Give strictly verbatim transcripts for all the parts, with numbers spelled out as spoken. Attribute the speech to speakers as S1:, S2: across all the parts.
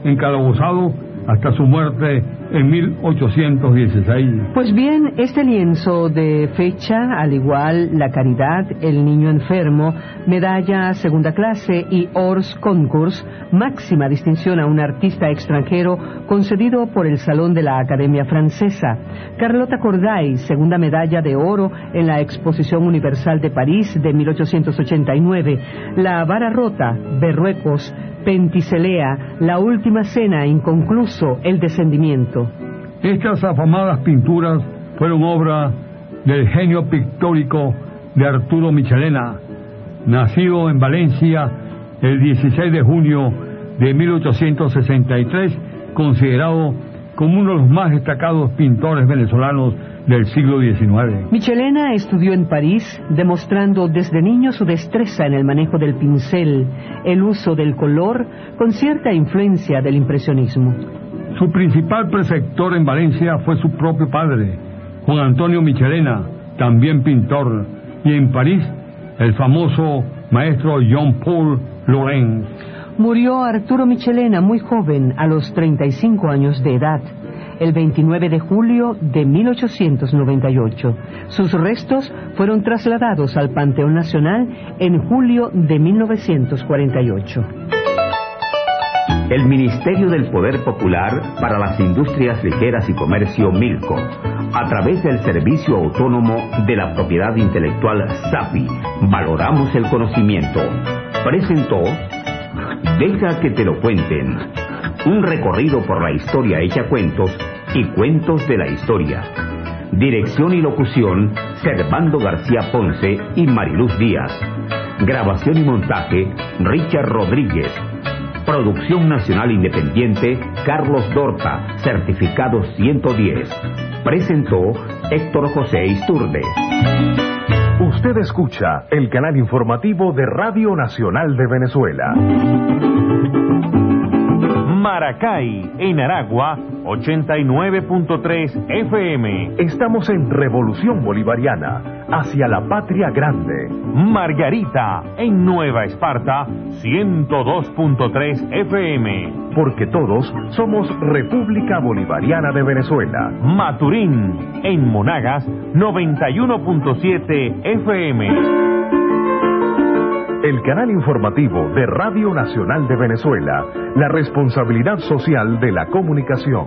S1: encalabozado hasta su muerte en mil ochocientos dieciséis.
S2: Pues bien, este lienzo de fecha, al igual La Caridad, El Niño Enfermo, Medalla Segunda Clase y Hors Concours, máxima distinción a un artista extranjero, concedido por el Salón de la Academia Francesa. Carlota Corday, segunda medalla de oro en la Exposición Universal de París de mil ochocientos ochenta y nueve. La Vara Rota, Berruecos, Penticelea, La Última Cena, inconcluso, El Descendimiento.
S1: Estas afamadas pinturas fueron obra del genio pictórico de Arturo Michelena, nacido en Valencia el dieciséis de junio de mil ochocientos sesenta y tres, considerado como uno de los más destacados pintores venezolanos del siglo diecinueve.
S2: Michelena estudió en París, demostrando desde niño su destreza en el manejo del pincel, el uso del color, con cierta influencia del impresionismo.
S1: Su principal preceptor en Valencia fue su propio padre, Juan Antonio Michelena, también pintor, y en París, el famoso maestro Jean-Paul Laurens.
S2: Murió Arturo Michelena muy joven, a los treinta y cinco años de edad, el veintinueve de julio de mil ochocientos noventa y ocho. Sus restos fueron trasladados al Panteón Nacional en julio de mil novecientos cuarenta y ocho.
S3: El Ministerio del Poder Popular para las Industrias Ligeras y Comercio Milco, a través del Servicio Autónomo de la Propiedad Intelectual SAPI, Valoramos el Conocimiento, presentó Deja que te lo cuenten, un recorrido por la historia hecha cuentos y cuentos de la historia. Dirección y locución, Servando García Ponce y Mariluz Díaz. Grabación y montaje, Richard Rodríguez. Producción Nacional Independiente, Carlos Dorta, certificado ciento diez. Presentó Héctor José Isturde.
S4: Usted escucha el canal informativo de Radio Nacional de Venezuela.
S5: Maracay, en Aragua, ochenta y nueve punto tres F M.
S4: Estamos en Revolución Bolivariana, hacia la patria grande.
S5: Margarita, en Nueva Esparta, ciento dos punto tres F M.
S4: Porque todos somos República Bolivariana de Venezuela.
S5: Maturín, en Monagas, noventa y uno punto siete F M.
S4: El canal informativo de Radio Nacional de Venezuela, la responsabilidad social de la comunicación.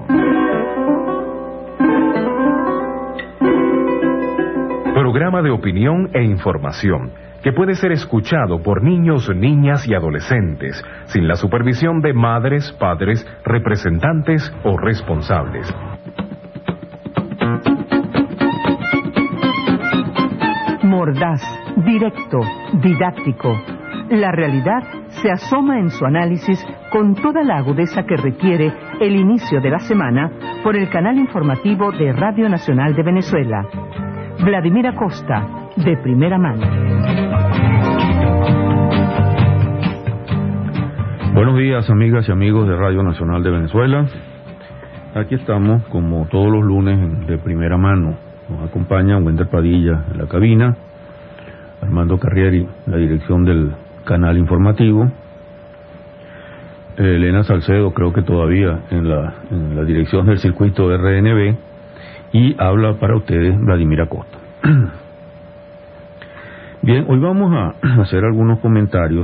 S4: Programa de opinión e información que puede ser escuchado por niños, niñas y adolescentes, sin la supervisión de madres, padres, representantes o responsables.
S2: Mordaz, directo, didáctico. La realidad se asoma en su análisis con toda la agudeza que requiere el inicio de la semana por el canal informativo de Radio Nacional de Venezuela. Vladimir Acosta, de primera mano.
S6: Buenos días, amigas y amigos de Radio Nacional de Venezuela. Aquí estamos, como todos los lunes, de primera mano. Nos acompaña Wender Padilla en la cabina, Armando Carrieri en la dirección del canal informativo, Elena Salcedo creo que todavía en la, en la dirección del circuito de R N B, y habla para ustedes Vladimir Acosta. Bien, hoy vamos a hacer algunos comentarios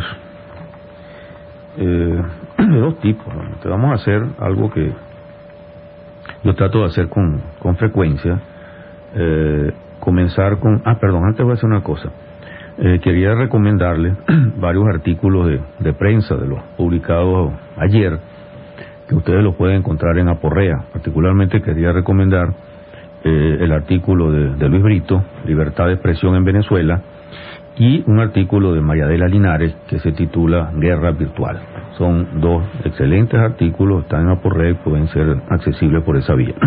S6: eh, de dos tipos. Te vamos a hacer algo que yo trato de hacer con, con frecuencia. Eh, comenzar con... Ah, perdón, antes voy a hacer una cosa. Eh, quería recomendarle varios artículos de, de prensa de los publicados ayer, que ustedes los pueden encontrar en Aporrea. Particularmente quería recomendar eh, el artículo de, de Luis Brito, Libertad de Expresión en Venezuela, y un artículo de Mariadela Linares que se titula Guerra Virtual. Son dos excelentes artículos, están en Aporrea y pueden ser accesibles por esa vía.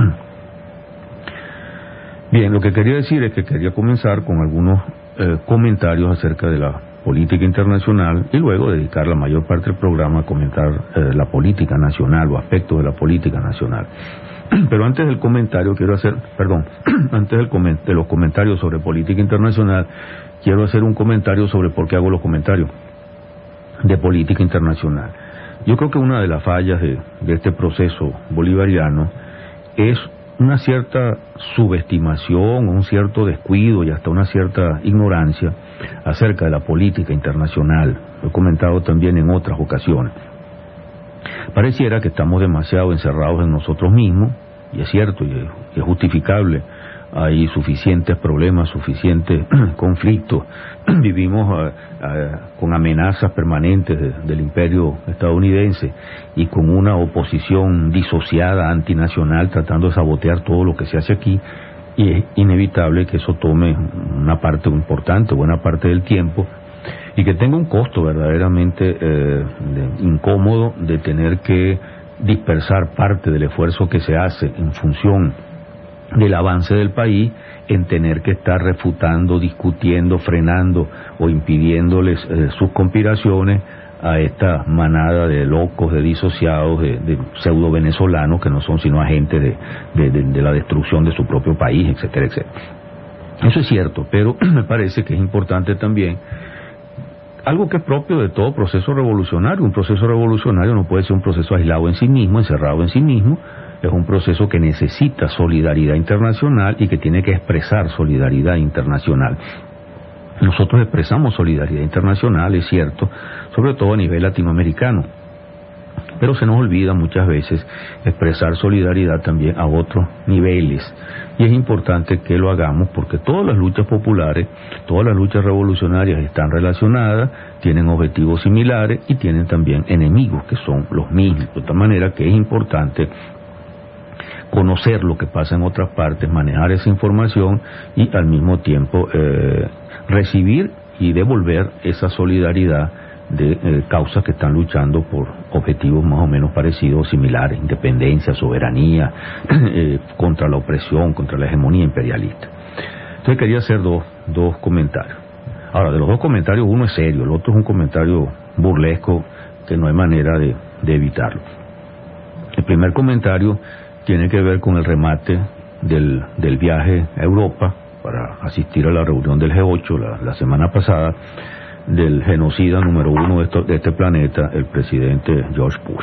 S6: Bien, lo que quería decir es que quería comenzar con algunos eh, comentarios acerca de la política internacional y luego dedicar la mayor parte del programa a comentar eh, la política nacional o aspectos de la política nacional. Pero antes del comentario quiero hacer, perdón, antes del coment de los comentarios sobre política internacional, quiero hacer un comentario sobre por qué hago los comentarios de política internacional. yo creo que una de las fallas de, de este proceso bolivariano es una cierta subestimación, un cierto descuido y hasta una cierta ignorancia acerca de la política internacional. Lo he comentado también en otras ocasiones. Pareciera que estamos demasiado encerrados en nosotros mismos, y es cierto, y es, y es justificable. Hay suficientes problemas, suficientes conflictos. Vivimos uh, uh, con amenazas permanentes de, del imperio estadounidense y con una oposición disociada, antinacional, tratando de sabotear todo lo que se hace aquí, y es inevitable que eso tome una parte importante, buena parte del tiempo, y que tenga un costo verdaderamente eh, de, incómodo de tener que dispersar parte del esfuerzo que se hace en función del avance del país, en tener que estar refutando, discutiendo, frenando o impidiéndoles eh, sus conspiraciones a esta manada de locos, de disociados, de, de pseudo venezolanos que no son sino agentes de, de, de, de la destrucción de su propio país, etcétera, etcétera. Eso es cierto, pero me parece que es importante también algo que es propio de todo proceso revolucionario. Un proceso revolucionario no puede ser un proceso aislado en sí mismo, encerrado en sí mismo. Es un proceso que necesita solidaridad internacional y que tiene que expresar solidaridad internacional. Nosotros expresamos solidaridad internacional, es cierto, sobre todo a nivel latinoamericano, pero se nos olvida muchas veces expresar solidaridad también a otros niveles, y es importante que lo hagamos porque todas las luchas populares, todas las luchas revolucionarias están relacionadas, tienen objetivos similares y tienen también enemigos que son los mismos, de tal manera que es importante conocer lo que pasa en otras partes, manejar esa información y al mismo tiempo eh, recibir y devolver esa solidaridad de eh, causas que están luchando por objetivos más o menos parecidos, similares: independencia, soberanía, eh, contra la opresión, contra la hegemonía imperialista. Entonces quería hacer dos, dos comentarios. Ahora, de los dos comentarios, uno es serio, el otro es un comentario burlesco que no hay manera de, de evitarlo. El primer comentario tiene que ver con el remate del, del viaje a Europa para asistir a la reunión del G ocho la, la semana pasada, del genocida número uno de, esto, de este planeta, el presidente George Bush.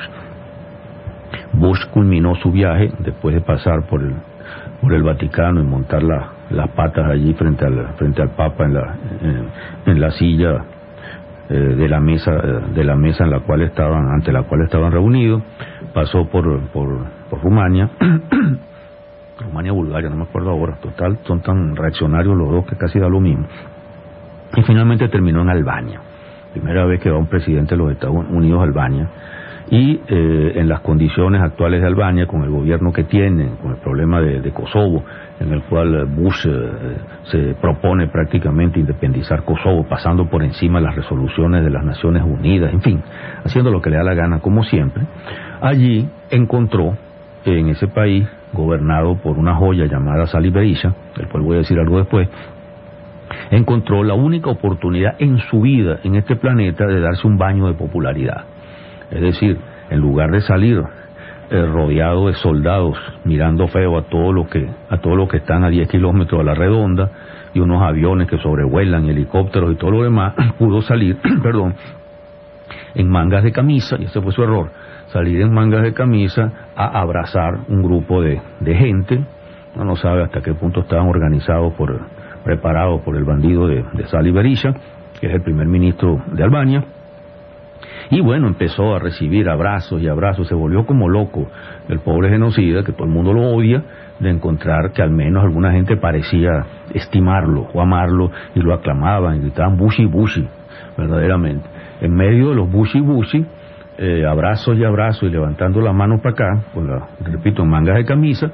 S6: Bush culminó su viaje después de pasar por el, por el Vaticano y montar la, las patas allí frente al, frente al Papa en la, en, en la silla eh, de la mesa de la mesa en la cual estaban ante la cual estaban reunidos. Pasó por, por, por Rumania, Rumania, Bulgaria, no me acuerdo ahora. Total, son tan reaccionarios los dos que casi da lo mismo. Y finalmente terminó en Albania, primera vez que va un presidente de los Estados Unidos a Albania, y eh, en las condiciones actuales de Albania, con el gobierno que tiene, con el problema de, de Kosovo, en el cual Bush eh, se propone prácticamente independizar Kosovo, pasando por encima de las resoluciones de las Naciones Unidas, en fin, haciendo lo que le da la gana como siempre. Allí encontró, en ese país gobernado por una joya llamada Sali Berisha, del cual voy a decir algo después, encontró la única oportunidad en su vida en este planeta de darse un baño de popularidad. Es decir, en lugar de salir eh, rodeado de soldados mirando feo a todo lo que a todo lo que están a diez kilómetros a la redonda y unos aviones que sobrevuelan, helicópteros y todo lo demás, pudo salir, perdón, en mangas de camisa, y ese fue su error, salir en mangas de camisa a abrazar un grupo de, de gente. Uno no sabe hasta qué punto estaban organizados por preparados por el bandido de, de Sali Berisha, que es el primer ministro de Albania. Y bueno, empezó a recibir abrazos y abrazos, se volvió como loco el pobre genocida, que todo el mundo lo odia, de encontrar que al menos alguna gente parecía estimarlo o amarlo, y lo aclamaban y gritaban Bushi Bushi, verdaderamente. En medio de los Bushi Bushi, eh, abrazos y abrazos y levantando las manos para acá, con la, repito, en mangas de camisa,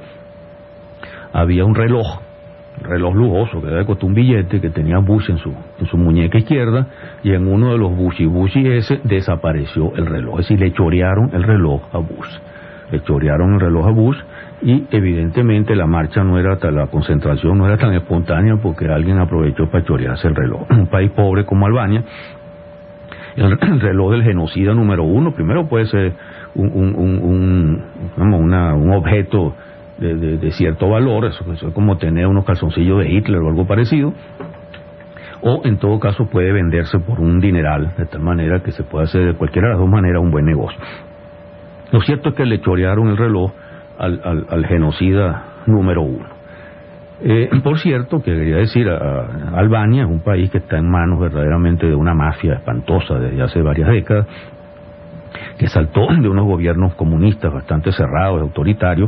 S6: había un reloj, reloj lujoso que debe costar un billete, que tenía Bush en su en su muñeca izquierda, y en uno de los Bushi Bushi ese desapareció el reloj. Es decir, le chorearon el reloj a Bush, le chorearon el reloj a Bush, y evidentemente la marcha no era tan, la concentración no era tan espontánea, porque alguien aprovechó para chorearse el reloj. Un país pobre como Albania, el, el reloj del genocida número uno, primero puede ser un un un, un, digamos, una, un objeto De, de, de cierto valor, eso, eso es como tener unos calzoncillos de Hitler o algo parecido, o en todo caso puede venderse por un dineral, de tal manera que se puede hacer de cualquiera de las dos maneras un buen negocio. Lo cierto es que le chorearon el reloj al, al, al genocida número uno. Eh, por cierto, que quería decir, a, a Albania es un país que está en manos verdaderamente de una mafia espantosa desde hace varias décadas, que saltó de unos gobiernos comunistas bastante cerrados, autoritarios,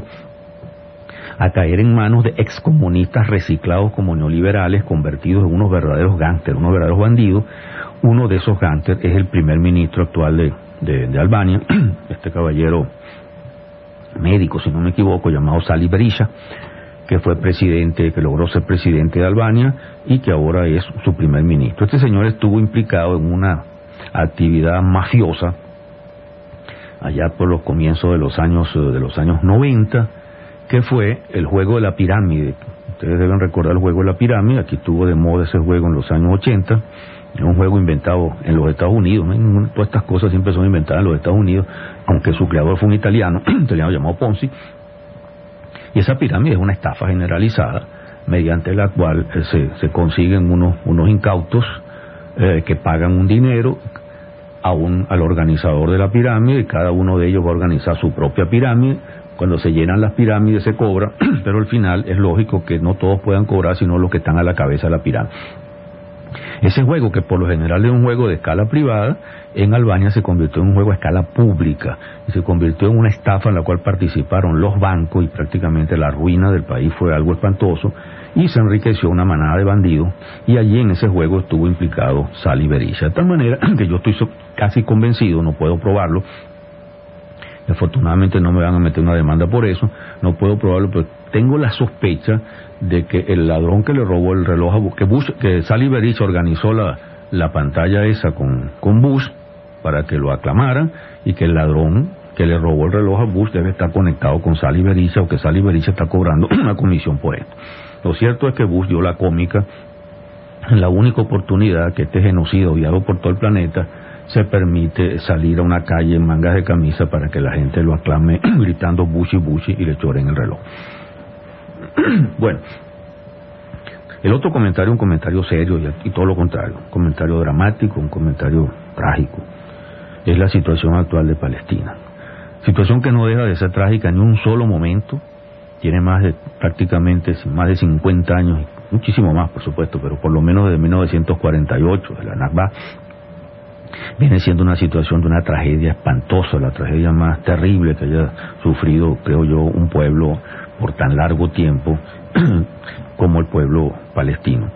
S6: a caer en manos de excomunistas reciclados como neoliberales, convertidos en unos verdaderos gángsters, unos verdaderos bandidos. Uno de esos gángsters es el primer ministro actual de, de, de Albania, este caballero médico, si no me equivoco, llamado Sali Berisha, que fue presidente, que logró ser presidente de Albania y que ahora es su primer ministro. Este señor estuvo implicado en una actividad mafiosa allá por los comienzos de los años de los años noventa, que fue el juego de la pirámide. Ustedes deben recordar el juego de la pirámide. Aquí estuvo de moda ese juego en los años ochenta. Es un juego inventado en los Estados Unidos, ¿no? Todas estas cosas siempre son inventadas en los Estados Unidos, aunque su creador fue un italiano, un italiano llamado Ponzi. Y esa pirámide es una estafa generalizada, mediante la cual eh, se, se consiguen unos, unos incautos eh, que pagan un dinero a un, al organizador de la pirámide, y cada uno de ellos va a organizar su propia pirámide. Cuando se llenan las pirámides se cobra, pero al final es lógico que no todos puedan cobrar, sino los que están a la cabeza de la pirámide. Ese juego, que por lo general es un juego de escala privada, en Albania se convirtió en un juego a escala pública y se convirtió en una estafa en la cual participaron los bancos, y prácticamente la ruina del país fue algo espantoso, y se enriqueció una manada de bandidos, y allí en ese juego estuvo implicado Sali Berisha, de tal manera que yo estoy casi convencido, no puedo probarlo, afortunadamente no me van a meter una demanda por eso, no puedo probarlo, pero tengo la sospecha de que el ladrón que le robó el reloj a Bush, que, Bush, que Sali Berisha organizó la, la pantalla esa con, con Bush para que lo aclamaran, y que el ladrón que le robó el reloj a Bush debe estar conectado con Sali Berisha, o que Sali Berisha está cobrando una comisión por esto. Lo cierto es que Bush dio la cómica en la única oportunidad que este genocidio odiado por todo el planeta se permite salir a una calle en mangas de camisa para que la gente lo aclame gritando Bushi Bushi y le choren el reloj. Bueno, el otro comentario, un comentario serio y, y todo lo contrario, un comentario dramático, un comentario trágico, es la situación actual de Palestina. Situación que no deja de ser trágica en un solo momento, tiene más de prácticamente más de cincuenta años, muchísimo más por supuesto, pero por lo menos desde mil novecientos cuarenta y ocho, de la Nakba, viene siendo una situación de una tragedia espantosa, la tragedia más terrible que haya sufrido, creo yo, un pueblo por tan largo tiempo como el pueblo palestino.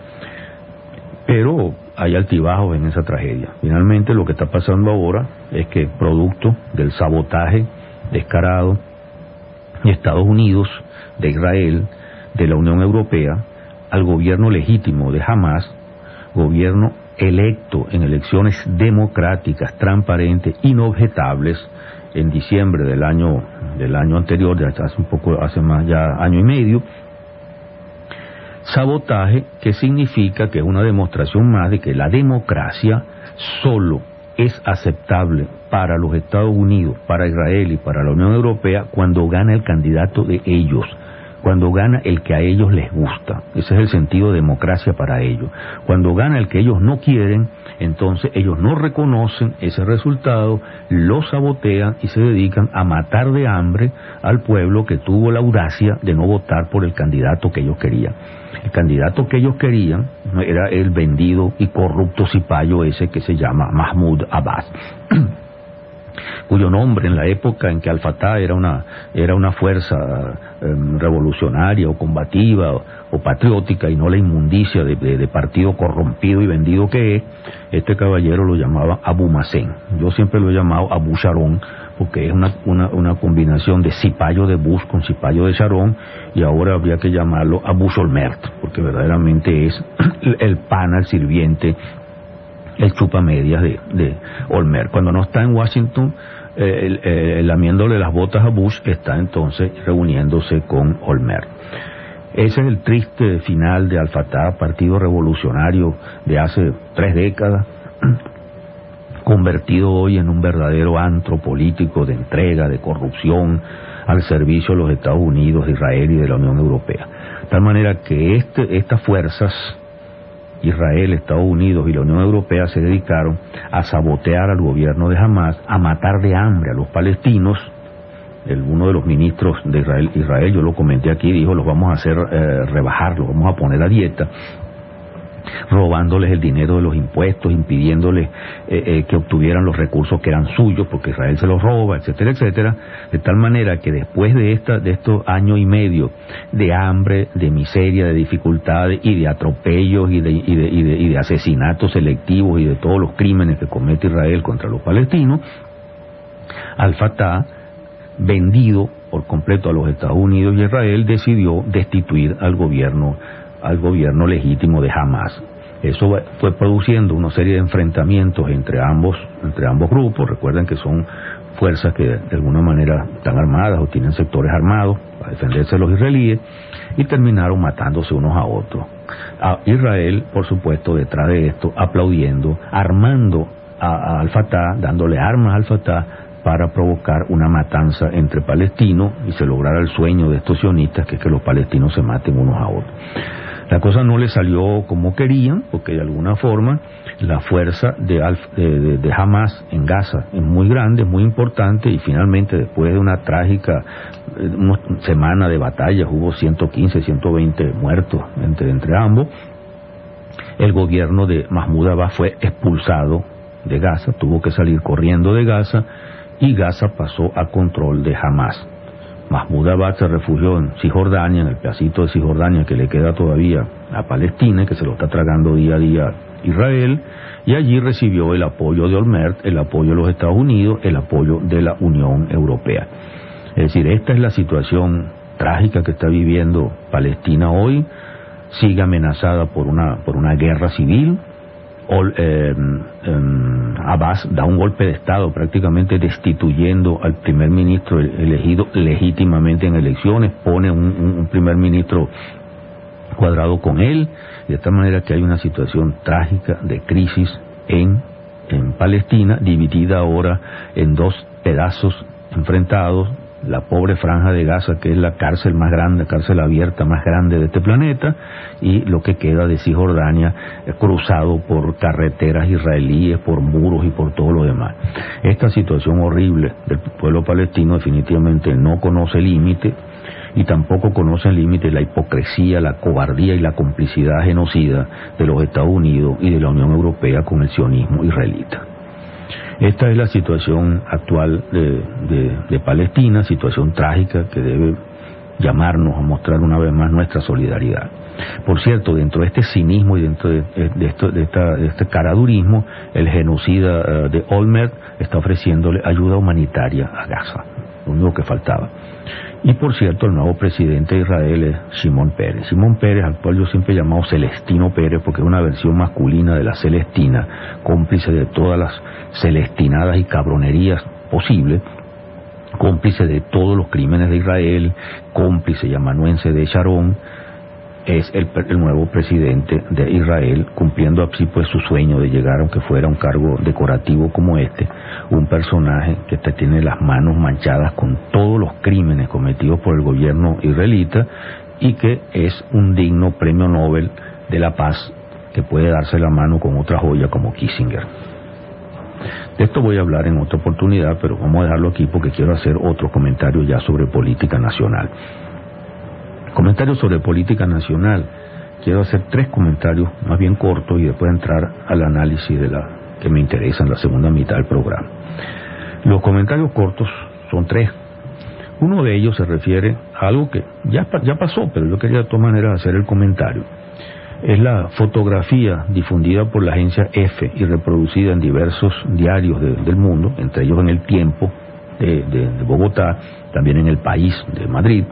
S6: Pero hay altibajos en esa tragedia. Finalmente lo que está pasando ahora es que, producto del sabotaje descarado de Estados Unidos, de Israel, de la Unión Europea, al gobierno legítimo de Hamás, gobierno electo en elecciones democráticas, transparentes, inobjetables, en diciembre del año del año anterior, de hace un poco, hace más ya año y medio. Sabotaje que significa que es una demostración más de que la democracia solo es aceptable para los Estados Unidos, para Israel y para la Unión Europea cuando gana el candidato de ellos, cuando gana el que a ellos les gusta. Ese es el sentido de democracia para ellos. Cuando gana el que ellos no quieren, entonces ellos no reconocen ese resultado, lo sabotean y se dedican a matar de hambre al pueblo que tuvo la audacia de no votar por el candidato que ellos querían. El candidato que ellos querían era el vendido y corrupto cipayo ese que se llama Mahmoud Abbas, cuyo nombre en la época en que Al-Fatah era una era una fuerza eh, revolucionaria o combativa o, o patriótica, y no la inmundicia de, de, de partido corrompido y vendido que es, este caballero lo llamaba Abu Mazen. Yo siempre lo he llamado Abu Sharon, porque es una, una, una combinación de cipayo de Bush con cipayo de Sharon, y ahora habría que llamarlo Abu Sholmert, porque verdaderamente es el pana, el sirviente, el chupamedias de, de Olmert. Cuando no está en Washington eh, el, eh, lamiéndole las botas a Bush, está entonces reuniéndose con Olmert. Ese es el triste final de Al-Fatah, partido revolucionario de hace tres décadas, convertido hoy en un verdadero antro político de entrega, de corrupción, al servicio de los Estados Unidos, de Israel y de la Unión Europea. De tal manera que este, estas fuerzas Israel, Estados Unidos y la Unión Europea se dedicaron a sabotear al gobierno de Hamás, a matar de hambre a los palestinos. El, uno de los ministros de Israel, Israel, yo lo comenté aquí, dijo, los vamos a hacer eh, rebajar, los vamos a poner a dieta, robándoles el dinero de los impuestos, impidiéndoles eh, eh, que obtuvieran los recursos que eran suyos, porque Israel se los roba, etcétera, etcétera, de tal manera que después de esta, de estos años y medio de hambre, de miseria, de dificultades y de atropellos y de, y de, y de, y de asesinatos selectivos y de todos los crímenes que comete Israel contra los palestinos, Al-Fatah, vendido por completo a los Estados Unidos y Israel, decidió destituir al gobierno al gobierno legítimo de Hamás. Eso fue produciendo una serie de enfrentamientos entre ambos entre ambos grupos. Recuerden que son fuerzas que de alguna manera están armadas o tienen sectores armados para defenderse de los israelíes, y terminaron matándose unos a otros. A Israel, por supuesto, detrás de esto, aplaudiendo, armando a, a Al-Fatah, dándole armas a Al-Fatah para provocar una matanza entre palestinos y se lograra el sueño de estos sionistas, que es que los palestinos se maten unos a otros. La cosa no le salió como querían, porque de alguna forma la fuerza de, Al, de, de, de Hamás en Gaza es muy grande, es muy importante, y finalmente, después de una trágica una semana de batallas, hubo ciento quince, ciento veinte muertos entre, entre ambos, el gobierno de Mahmoud Abbas fue expulsado de Gaza, tuvo que salir corriendo de Gaza, y Gaza pasó a control de Hamás. Mahmoud Abbas se refugió en Cisjordania, en el pedacito de Cisjordania que le queda todavía a Palestina, que se lo está tragando día a día Israel, y allí recibió el apoyo de Olmert, el apoyo de los Estados Unidos, el apoyo de la Unión Europea. Es decir, esta es la situación trágica que está viviendo Palestina hoy. Sigue amenazada por una, por una guerra civil. Ol, eh, eh, Abbas da un golpe de Estado, prácticamente destituyendo al primer ministro elegido legítimamente en elecciones, pone un, un, un primer ministro cuadrado con él, de tal manera que hay una situación trágica de crisis en, en Palestina, dividida ahora en dos pedazos enfrentados. La pobre franja de Gaza, que es la cárcel más grande, cárcel abierta más grande de este planeta, y lo que queda de Cisjordania, eh, cruzado por carreteras israelíes, por muros y por todo lo demás. Esta situación horrible del pueblo palestino definitivamente no conoce límite, y tampoco conoce el límite la hipocresía, la cobardía y la complicidad genocida de los Estados Unidos y de la Unión Europea con el sionismo israelita. Esta es la situación actual de, de, de Palestina, situación trágica que debe llamarnos a mostrar una vez más nuestra solidaridad. Por cierto, dentro de este cinismo y dentro de, de, esto, de, esta, de este caradurismo, el genocida uh, de Olmert está ofreciéndole ayuda humanitaria a Gaza, lo único que faltaba. Y por cierto, el nuevo presidente de Israel es Shimon Peres. Shimon Peres, al cual yo siempre he llamado Celestino Pérez, porque es una versión masculina de la Celestina, cómplice de todas las celestinadas y cabronerías posibles, cómplice de todos los crímenes de Israel, cómplice y amanuense de Sharon. Es el, el nuevo presidente de Israel, cumpliendo así pues su sueño de llegar, aunque fuera un cargo decorativo como este, un personaje que te tiene las manos manchadas con todos los crímenes cometidos por el gobierno israelita, y que es un digno premio Nobel de la paz, que puede darse la mano con otra joya como Kissinger. De esto voy a hablar en otra oportunidad, pero vamos a dejarlo aquí porque quiero hacer otro comentario ya sobre política nacional. Comentarios sobre política nacional. Quiero hacer tres comentarios más bien cortos y después entrar al análisis de la que me interesa en la segunda mitad del programa. Los comentarios cortos son tres. Uno de ellos se refiere a algo que ya, ya pasó, pero yo quería de todas maneras hacer el comentario. Es la fotografía difundida por la agencia EFE y reproducida en diversos diarios de, del mundo, entre ellos en El Tiempo de, de, de Bogotá, también en El País de Madrid,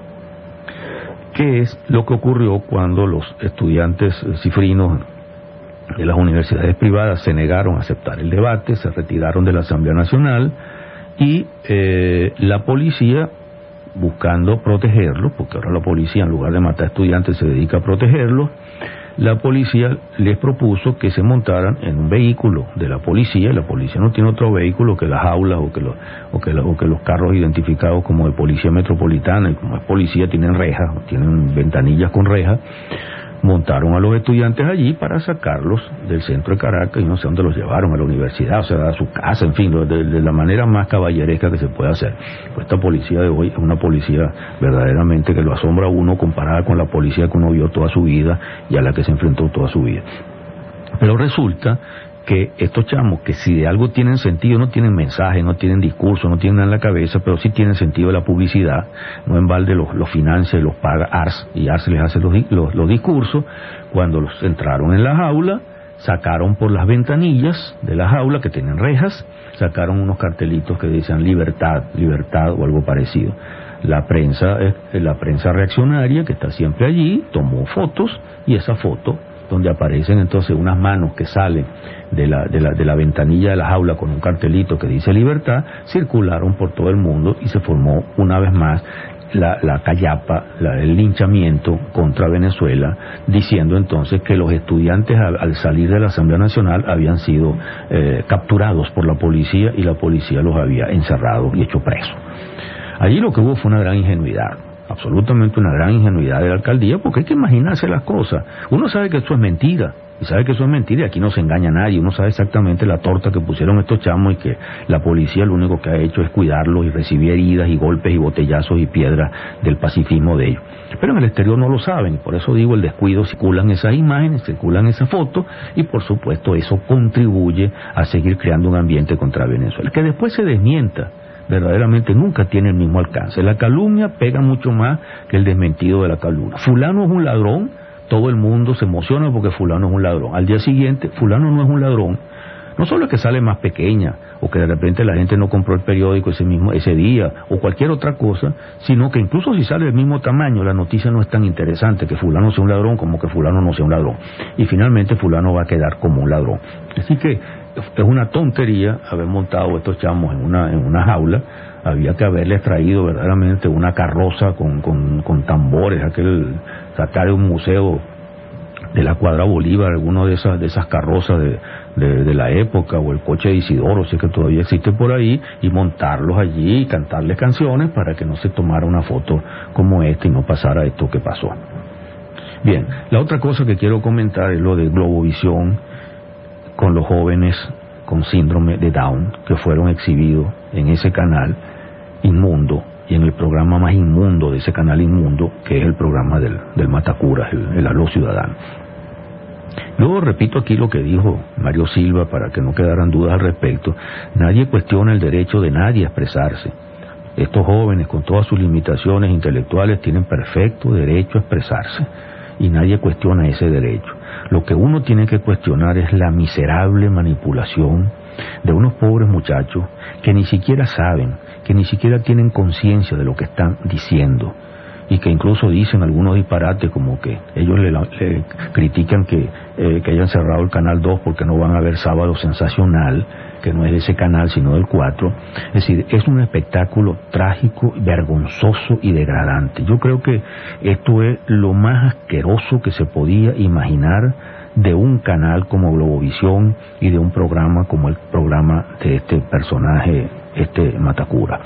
S6: que es lo que ocurrió cuando los estudiantes cifrinos de las universidades privadas se negaron a aceptar el debate, se retiraron de la Asamblea Nacional, y eh, la policía, buscando protegerlos, porque ahora la policía en lugar de matar estudiantes se dedica a protegerlos, la policía les propuso que se montaran en un vehículo de la policía. La policía no tiene otro vehículo que las aulas o que los, o que, la, o que los carros identificados como de policía metropolitana, y como es policía tienen rejas, tienen ventanillas con rejas. montaron a los estudiantes allí para sacarlos del centro de Caracas y no sé dónde los llevaron, a la universidad, o sea, a su casa, en fin, de, de la manera más caballeresca que se puede hacer. Pues esta policía de hoy es una policía verdaderamente que lo asombra a uno comparada con la policía que uno vio toda su vida y a la que se enfrentó toda su vida. Pero resulta que estos chamos, que si de algo tienen sentido, no tienen mensaje, no tienen discurso, no tienen nada en la cabeza, pero sí tienen sentido de la publicidad, no en balde los, los financia y los paga Ars, y Ars les hace los, los, los discursos. Cuando los entraron en la jaula, sacaron por las ventanillas de la jaula, que tienen rejas, sacaron unos cartelitos que decían libertad, libertad o algo parecido. La prensa, la prensa reaccionaria, que está siempre allí, tomó fotos, y esa foto, donde aparecen entonces unas manos que salen de la, de la, de la ventanilla de la jaula con un cartelito que dice libertad, circularon por todo el mundo y se formó una vez más la, la callapa, la, el linchamiento contra Venezuela, diciendo entonces que los estudiantes al, al salir de la Asamblea Nacional habían sido eh, capturados por la policía y la policía los había encerrado y hecho presos. Allí lo que hubo fue una gran ingenuidad, absolutamente una gran ingenuidad de la alcaldía, porque hay que imaginarse las cosas. Uno sabe que eso es mentira, y sabe que eso es mentira, y aquí no se engaña a nadie. Uno sabe exactamente la torta que pusieron estos chamos y que la policía lo único que ha hecho es cuidarlos y recibir heridas y golpes y botellazos y piedras del pacifismo de ellos. Pero en el exterior no lo saben, y por eso digo el descuido, circulan esas imágenes, circulan esas fotos, y por supuesto eso contribuye a seguir creando un ambiente contra Venezuela, que después se desmienta. Verdaderamente nunca tiene el mismo alcance. La calumnia pega mucho más que el desmentido de la calumnia. Fulano es un ladrón, todo el mundo se emociona porque fulano es un ladrón. Al día siguiente, fulano no es un ladrón. No solo es que sale más pequeña, o que de repente la gente no compró el periódico ese mismo ese día, o cualquier otra cosa, sino que incluso si sale del mismo tamaño, la noticia no es tan interesante que fulano sea un ladrón como que fulano no sea un ladrón. Y finalmente fulano va a quedar como un ladrón. Así que es una tontería haber montado estos chamos en una en una jaula. Había que haberles traído verdaderamente una carroza con, con, con tambores, aquel sacar de un museo de la Cuadra Bolívar, alguno de esas de esas carrozas de, de, de la época, o el coche de Isidoro, si es que todavía existe por ahí, y montarlos allí y cantarles canciones para que no se tomara una foto como esta y no pasara esto que pasó. Bien, la otra cosa que quiero comentar es lo de Globovisión con los jóvenes con síndrome de Down que fueron exhibidos en ese canal inmundo y en el programa más inmundo de ese canal inmundo, que es el programa del, del Matacuras, el, el Aló Ciudadano. Luego repito aquí lo que dijo Mario Silva para que no quedaran dudas al respecto. Nadie cuestiona el derecho de nadie a expresarse. Estos jóvenes, con todas sus limitaciones intelectuales, tienen perfecto derecho a expresarse y nadie cuestiona ese derecho. Lo que uno tiene que cuestionar es la miserable manipulación de unos pobres muchachos que ni siquiera saben, que ni siquiera tienen conciencia de lo que están diciendo, y que incluso dicen algunos disparates como que ellos le, le critican que, eh, que hayan cerrado el Canal dos porque no van a ver Sábado Sensacional, que no es de ese canal sino del cuatro. Es decir, es un espectáculo trágico, vergonzoso y degradante. Yo creo que esto es lo más asqueroso que se podía imaginar de un canal como Globovisión y de un programa como el programa de este personaje, este Matacura.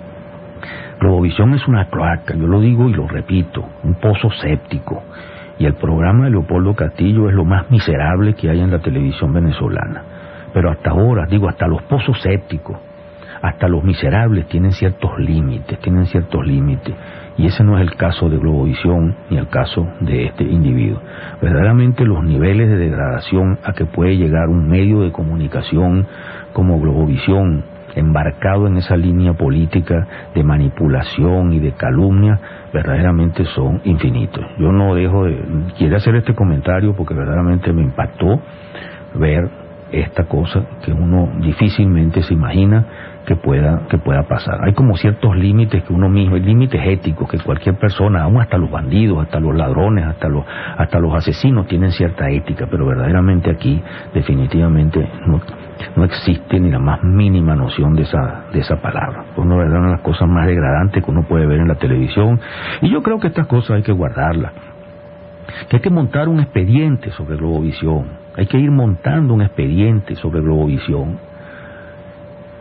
S6: Globovisión es una cloaca, yo lo digo y lo repito, un pozo séptico, y el programa de Leopoldo Castillo es lo más miserable que hay en la televisión venezolana. Pero hasta ahora, digo, hasta los pozos sépticos, hasta los miserables tienen ciertos límites, tienen ciertos límites, y ese no es el caso de Globovisión ni el caso de este individuo. Verdaderamente los niveles de degradación a que puede llegar un medio de comunicación como Globovisión, embarcado en esa línea política de manipulación y de calumnia, verdaderamente son infinitos. Yo no dejo de... Quiero hacer este comentario porque verdaderamente me impactó ver esta cosa que uno difícilmente se imagina que pueda que pueda pasar. Hay como ciertos límites que uno mismo, hay límites éticos que cualquier persona, aún hasta los bandidos, hasta los ladrones, hasta los hasta los asesinos tienen cierta ética, pero verdaderamente aquí definitivamente no, no existe ni la más mínima noción de esa de esa palabra. Una de las cosas más degradantes que uno puede ver en la televisión, y yo creo que estas cosas hay que guardarlas. Que hay que montar un expediente sobre Globovisión, hay que ir montando un expediente sobre Globovisión,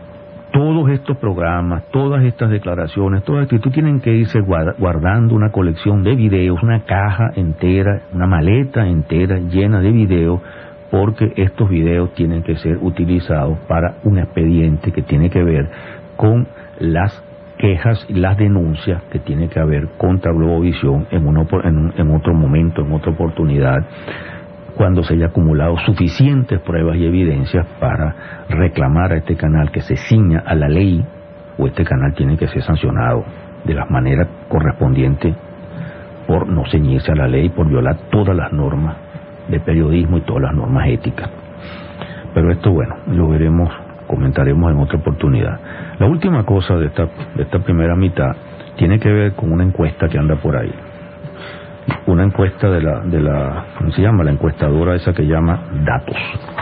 S6: todos estos programas, todas estas declaraciones, toda actitud tienen que irse guardando una colección de videos, una caja entera, una maleta entera llena de videos, porque estos videos tienen que ser utilizados para un expediente que tiene que ver con las quejas y las denuncias que tiene que haber contra Globovisión en, uno, en, en otro momento, en otra oportunidad, cuando se haya acumulado suficientes pruebas y evidencias para reclamar a este canal que se ciña a la ley, o este canal tiene que ser sancionado de la manera correspondiente por no ceñirse a la ley, por violar todas las normas de periodismo y todas las normas éticas. Pero esto, bueno, lo veremos, comentaremos en otra oportunidad. La última cosa de esta, de esta primera mitad tiene que ver con una encuesta que anda por ahí. Una encuesta de la, de la, ¿cómo se llama? La encuestadora esa que llama Datos.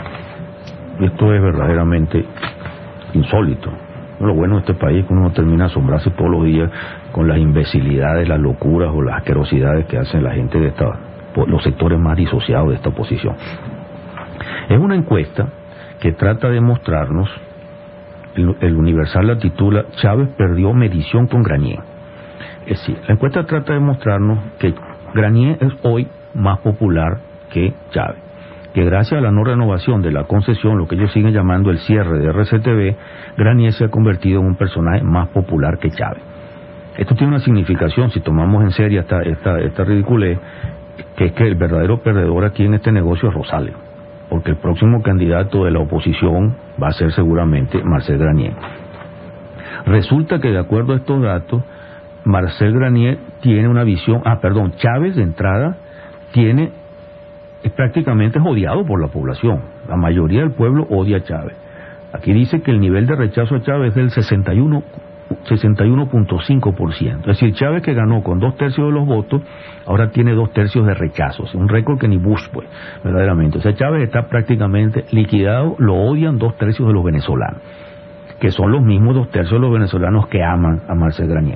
S6: Esto es verdaderamente insólito. Lo bueno de este país es que uno no termina de asombrarse todos los días con las imbecilidades, las locuras o las asquerosidades que hacen la gente de esta, los sectores más disociados de esta oposición. Es una encuesta que trata de mostrarnos, el, el Universal la titula Chávez perdió medición con Granier. Es decir, la encuesta trata de mostrarnos que Granier es hoy más popular que Chávez, que gracias a la no renovación de la concesión, lo que ellos siguen llamando el cierre de R C T V, Granier se ha convertido en un personaje más popular que Chávez. Esto tiene una significación, si tomamos en serio esta, esta, esta ridiculez, que es que el verdadero perdedor aquí en este negocio es Rosales, porque el próximo candidato de la oposición va a ser seguramente Marcel Granier. Resulta que de acuerdo a estos datos, Marcel Granier tiene una visión, ah, perdón, Chávez de entrada tiene, es prácticamente odiado por la población. La mayoría del pueblo odia a Chávez. Aquí dice que el nivel de rechazo a Chávez es del sesenta y uno punto cinco por ciento. Es decir, Chávez, que ganó con dos tercios de los votos, ahora tiene dos tercios de rechazos. Un récord que ni Bush, pues, verdaderamente. O sea, Chávez está prácticamente liquidado, lo odian dos tercios de los venezolanos, que son los mismos dos tercios de los venezolanos que aman a Marcel Granier.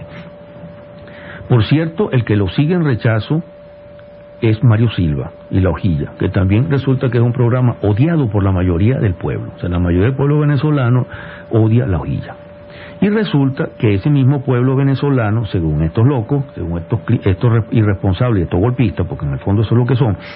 S6: Por cierto, el que lo sigue en rechazo es Mario Silva y La Hojilla, que también resulta que es un programa odiado por la mayoría del pueblo. O sea, la mayoría del pueblo venezolano odia La Hojilla. Y resulta que ese mismo pueblo venezolano, según estos locos, según estos, estos irresponsables, estos golpistas, porque en el fondo eso es lo que son,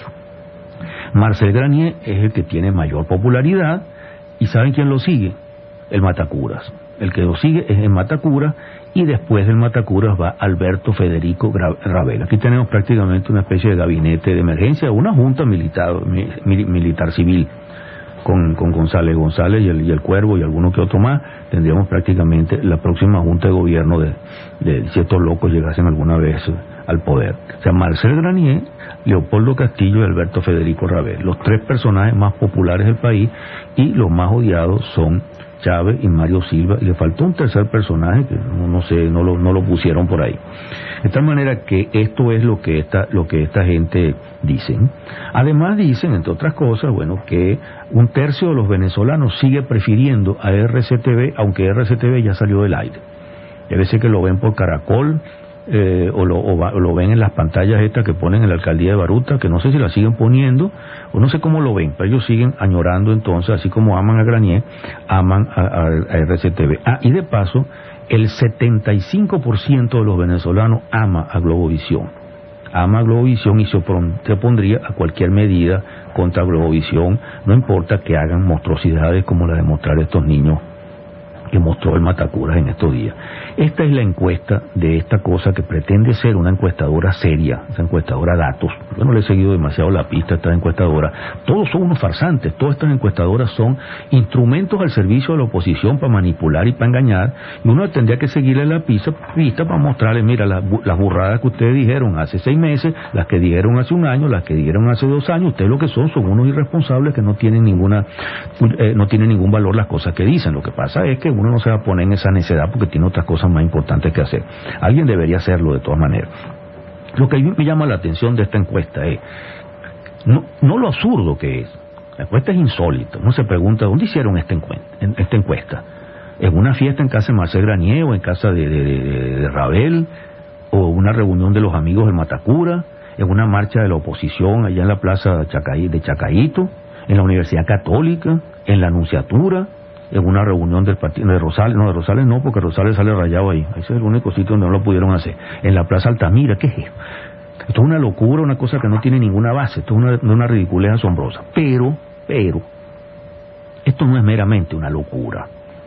S6: Marcel Granier es el que tiene mayor popularidad. ¿Y saben quién lo sigue? El Matacuras. El que lo sigue es el Matacuras, y después del Matacuras va Alberto Federico Ravel. Aquí tenemos prácticamente una especie de gabinete de emergencia, una junta militar, mil, militar civil, con, con González González y el, y el Cuervo y alguno que otro más. Tendríamos prácticamente la próxima junta de gobierno de, de si estos locos llegasen alguna vez al poder. O sea, Marcel Granier, Leopoldo Castillo y Alberto Federico Ravel, los tres personajes más populares del país, y los más odiados son Chávez y Mario Silva, y le faltó un tercer personaje que no, no sé, no lo, no lo pusieron por ahí. De tal manera que esto es lo que esta, lo que esta gente dicen. Además dicen, entre otras cosas, bueno, que un tercio de los venezolanos sigue prefiriendo a R C T V, aunque R C T V ya salió del aire. Debe ser que lo ven por Caracol, eh, o, lo, o, va, o lo ven en las pantallas estas que ponen en la alcaldía de Baruta, que no sé si la siguen poniendo, o no sé cómo lo ven, pero ellos siguen añorando entonces, así como aman a Granier, aman a, a, a R C T V. Ah, y de paso, el setenta y cinco por ciento de los venezolanos ama a Globovisión. Ama a Globovisión y se opondría a cualquier medida contra Globovisión, no importa que hagan monstruosidades como la de mostrar estos niños que mostró el Matacuras en estos días. Esta es la encuesta de esta cosa que pretende ser una encuestadora seria, esa encuestadora Datos. Yo no le he seguido demasiado la pista a esta encuestadora. Todos son unos farsantes, todas estas encuestadoras son instrumentos al servicio de la oposición para manipular y para engañar, y uno tendría que seguirle la pista, pista para mostrarle, mira, las, las burradas que ustedes dijeron hace seis meses, las que dijeron hace un año, las que dijeron hace dos años, ustedes lo que son son unos irresponsables que no tienen ninguna, eh, no tienen ningún valor las cosas que dicen. Lo que pasa es que uno no se va a poner en esa necedad porque tiene otras cosas más importantes que hacer. Alguien debería hacerlo de todas maneras. Lo que a mí me llama la atención de esta encuesta es no, no lo absurdo que es. La encuesta es insólita. Uno se pregunta, ¿dónde hicieron esta encuesta? Esta encuesta? ¿En una fiesta en casa de Marcel Granier o en casa de, de, de, de Ravel? ¿O una reunión de los amigos del Matacura? ¿En una marcha de la oposición allá en la plaza de Chacaíto? ¿En la Universidad Católica? ¿En la Anunciatura? en una reunión del partido de Rosales, no, de Rosales no, porque Rosales sale rayado ahí, ese es el único sitio donde no lo pudieron hacer, en la Plaza Altamira. ¿Qué es esto? Esto es una locura, una cosa que no tiene ninguna base, esto es una, una ridiculez asombrosa, pero, pero, esto no es meramente una locura,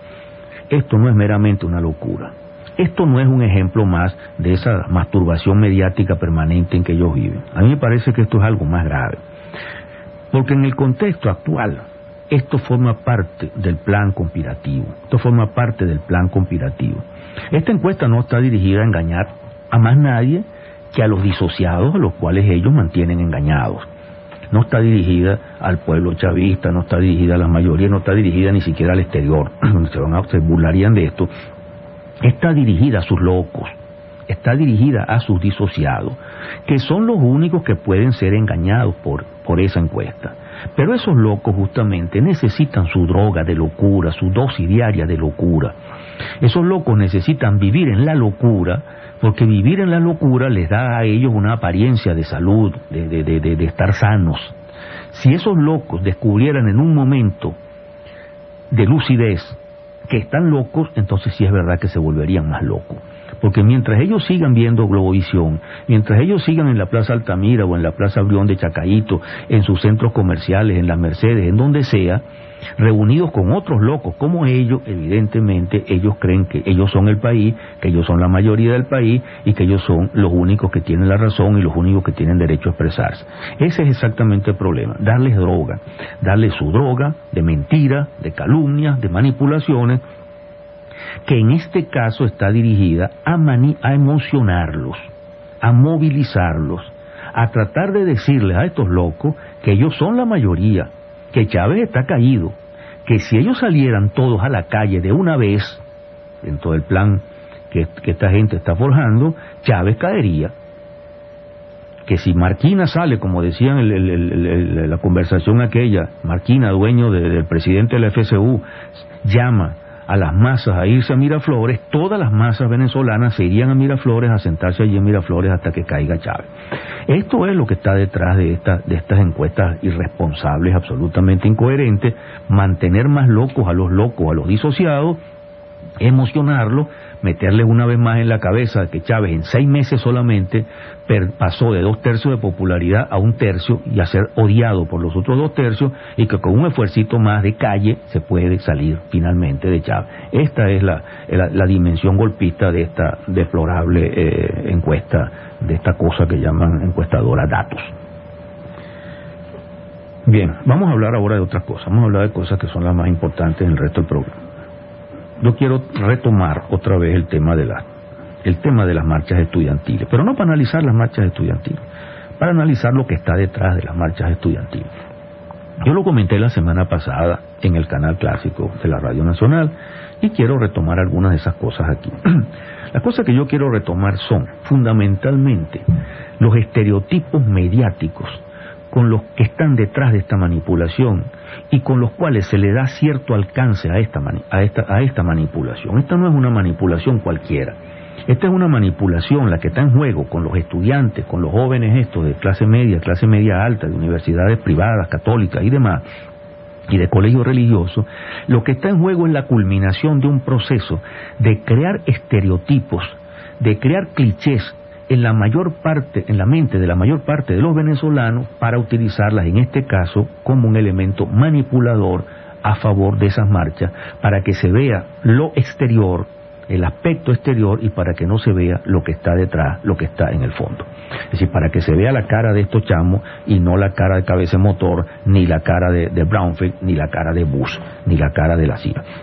S6: esto no es meramente una locura, esto no es un ejemplo más de esa masturbación mediática permanente en que ellos viven. A mí me parece que esto es algo más grave, porque en el contexto actual, esto forma parte del plan conspirativo, esto forma parte del plan conspirativo. Esta encuesta no está dirigida a engañar a más nadie que a los disociados a los cuales ellos mantienen engañados. No está dirigida al pueblo chavista, no está dirigida a la mayoría, no está dirigida ni siquiera al exterior, donde se, van a, se burlarían de esto. Está dirigida a sus locos, está dirigida a sus disociados, que son los únicos que pueden ser engañados por, por esa encuesta. Pero esos locos justamente necesitan su droga de locura, su dosis diaria de locura. Esos locos necesitan vivir en la locura, porque vivir en la locura les da a ellos una apariencia de salud, de, de, de, de, de estar sanos. Si esos locos descubrieran en un momento de lucidez que están locos, entonces sí es verdad que se volverían más locos. Porque mientras ellos sigan viendo Globovisión, mientras ellos sigan en la Plaza Altamira o en la Plaza Brión de Chacaíto, en sus centros comerciales, en las Mercedes, en donde sea, reunidos con otros locos como ellos, evidentemente ellos creen que ellos son el país, que ellos son la mayoría del país y que ellos son los únicos que tienen la razón y los únicos que tienen derecho a expresarse. Ese es exactamente el problema, darles droga, darles su droga de mentira, de calumnia, de manipulaciones, que en este caso está dirigida a, mani a emocionarlos, a movilizarlos, a tratar de decirles a estos locos que ellos son la mayoría, que Chávez está caído, que si ellos salieran todos a la calle de una vez, dentro del plan que, que esta gente está forjando, Chávez caería. Que si Marquina sale, como decían en el, el, el, el, la conversación aquella, Marquina, dueño de, del presidente de la F C U, llama a las masas a irse a Miraflores, todas las masas venezolanas se irían a Miraflores, a sentarse allí en Miraflores hasta que caiga Chávez. Esto es lo que está detrás de, esta, de estas encuestas irresponsables, absolutamente incoherentes, mantener más locos a los locos, a los disociados, emocionarlos, meterles una vez más en la cabeza que Chávez en seis meses solamente per, pasó de dos tercios de popularidad a un tercio y a ser odiado por los otros dos tercios, y que con un esfuercito más de calle se puede salir finalmente de Chávez. Esta es la, la, la dimensión golpista de esta deplorable eh, encuesta, de esta cosa que llaman encuestadora datos. Bien, vamos a hablar ahora de otras cosas, vamos a hablar de cosas que son las más importantes en el resto del programa. Yo quiero retomar otra vez el tema de la, el tema de las marchas estudiantiles, pero no para analizar las marchas estudiantiles, para analizar lo que está detrás de las marchas estudiantiles. Yo lo comenté la semana pasada en el canal clásico de la Radio Nacional y quiero retomar algunas de esas cosas aquí. Las cosas que yo quiero retomar son fundamentalmente los estereotipos mediáticos con los que están detrás de esta manipulación y con los cuales se le da cierto alcance a esta, mani a, esta, a esta manipulación. Esta no es una manipulación cualquiera, esta es una manipulación la que está en juego con los estudiantes, con los jóvenes estos de clase media, clase media alta, de universidades privadas, católicas y demás, y de colegios religiosos. Lo que está en juego es la culminación de un proceso de crear estereotipos, de crear clichés en la mayor parte, en la mente de la mayor parte de los venezolanos, para utilizarlas en este caso como un elemento manipulador a favor de esas marchas, para que se vea lo exterior, el aspecto exterior, y para que no se vea lo que está detrás, lo que está en el fondo. Es decir, para que se vea la cara de estos chamos y no la cara de Cabeza Motor, ni la cara de, de Brownfield, ni la cara de Bush, ni la cara de la C I A.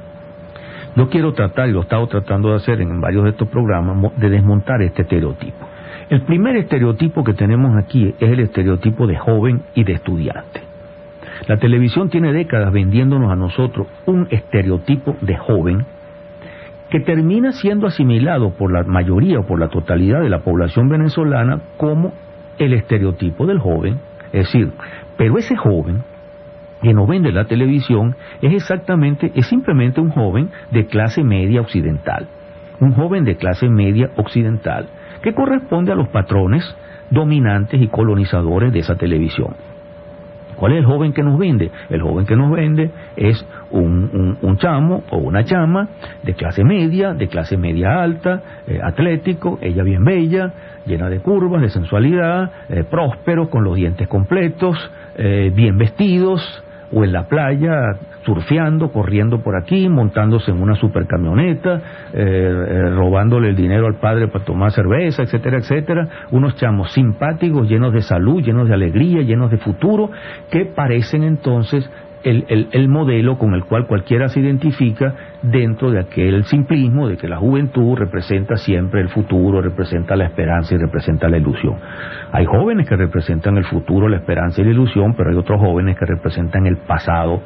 S6: Yo quiero tratar, y lo he estado tratando de hacer en varios de estos programas, de desmontar este estereotipo. El primer estereotipo que tenemos aquí es el estereotipo de joven y de estudiante. La televisión tiene décadas vendiéndonos a nosotros un estereotipo de joven que termina siendo asimilado por la mayoría o por la totalidad de la población venezolana como el estereotipo del joven. Es decir, pero ese joven que nos vende la televisión es exactamente, es simplemente un joven de clase media occidental, un joven de clase media occidental que corresponde a los patrones dominantes y colonizadores de esa televisión. ¿Cuál es el joven que nos vende? El joven que nos vende es un, un, un chamo o una chama de clase media, de clase media alta, eh, atlético, ella bien bella, llena de curvas, de sensualidad, eh, próspero, con los dientes completos, eh, bien vestidos, o en la playa, surfeando, corriendo por aquí, montándose en una supercamioneta, eh, eh, robándole el dinero al padre para tomar cerveza, etcétera, etcétera. Unos chamos simpáticos, llenos de salud, llenos de alegría, llenos de futuro, que parecen entonces el, el, el modelo con el cual cualquiera se identifica dentro de aquel simplismo de que la juventud representa siempre el futuro, representa la esperanza y representa la ilusión. Hay jóvenes que representan el futuro, la esperanza y la ilusión, pero hay otros jóvenes que representan el pasado,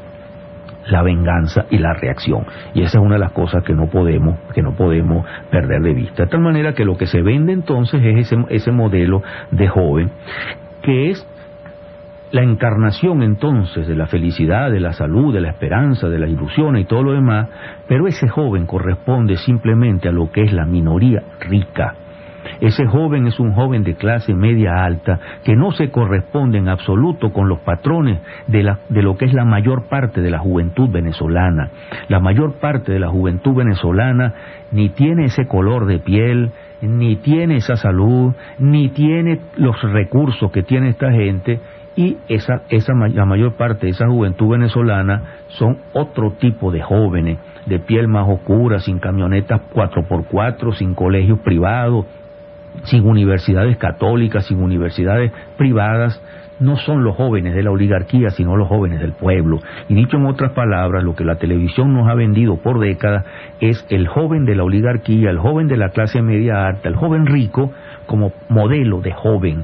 S6: la venganza y la reacción. Y esa es una de las cosas que no podemos, que no podemos perder de vista. De tal manera que lo que se vende entonces es ese, ese modelo de joven, que es la encarnación entonces de la felicidad, de la salud, de la esperanza, de la ilusión y todo lo demás, pero ese joven corresponde simplemente a lo que es la minoría rica. Ese joven es un joven de clase media alta que no se corresponde en absoluto con los patrones de, la, de lo que es la mayor parte de la juventud venezolana. La mayor parte de la juventud venezolana ni tiene ese color de piel, ni tiene esa salud, ni tiene los recursos que tiene esta gente. Y esa, esa, la mayor parte de esa juventud venezolana son otro tipo de jóvenes, de piel más oscura, sin camionetas cuatro por cuatro, sin colegios privados, sin universidades católicas, sin universidades privadas. No son los jóvenes de la oligarquía, sino los jóvenes del pueblo. Y dicho en otras palabras, lo que la televisión nos ha vendido por décadas es el joven de la oligarquía, el joven de la clase media alta, el joven rico como modelo de joven.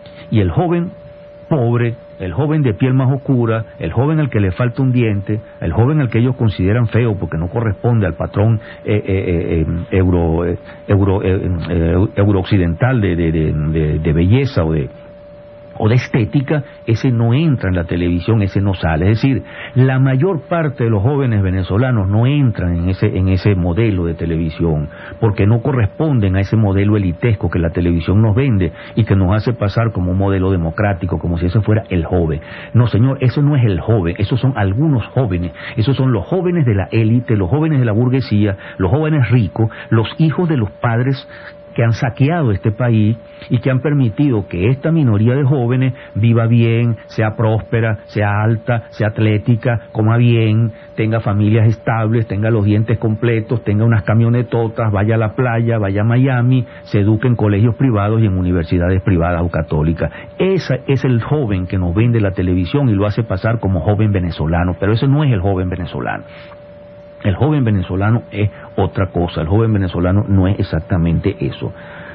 S6: Y el joven pobre, el joven de piel más oscura, el joven al que le falta un diente, el joven al que ellos consideran feo porque no corresponde al patrón eh, eh, eh, euro, eh, euro, eh, eh, eurooccidental de, de, de, de, de belleza o de o de estética, ese no entra en la televisión, ese no sale. Es decir, la mayor parte de los jóvenes venezolanos no entran en ese, en ese modelo de televisión, porque no corresponden a ese modelo elitesco que la televisión nos vende y que nos hace pasar como un modelo democrático, como si ese fuera el joven. No, señor, eso no es el joven, esos son algunos jóvenes, esos son los jóvenes de la élite, los jóvenes de la burguesía, los jóvenes ricos, los hijos de los padres que han saqueado este país y que han permitido que esta minoría de jóvenes viva bien, sea próspera, sea alta, sea atlética, coma bien, tenga familias estables, tenga los dientes completos, tenga unas camionetotas, vaya a la playa, vaya a Miami, se eduque en colegios privados y en universidades privadas o católicas. Ese es el joven que nos vende la televisión y lo hace pasar como joven venezolano, pero ese no es el joven venezolano. El joven venezolano es otra cosa, el joven venezolano no es exactamente eso.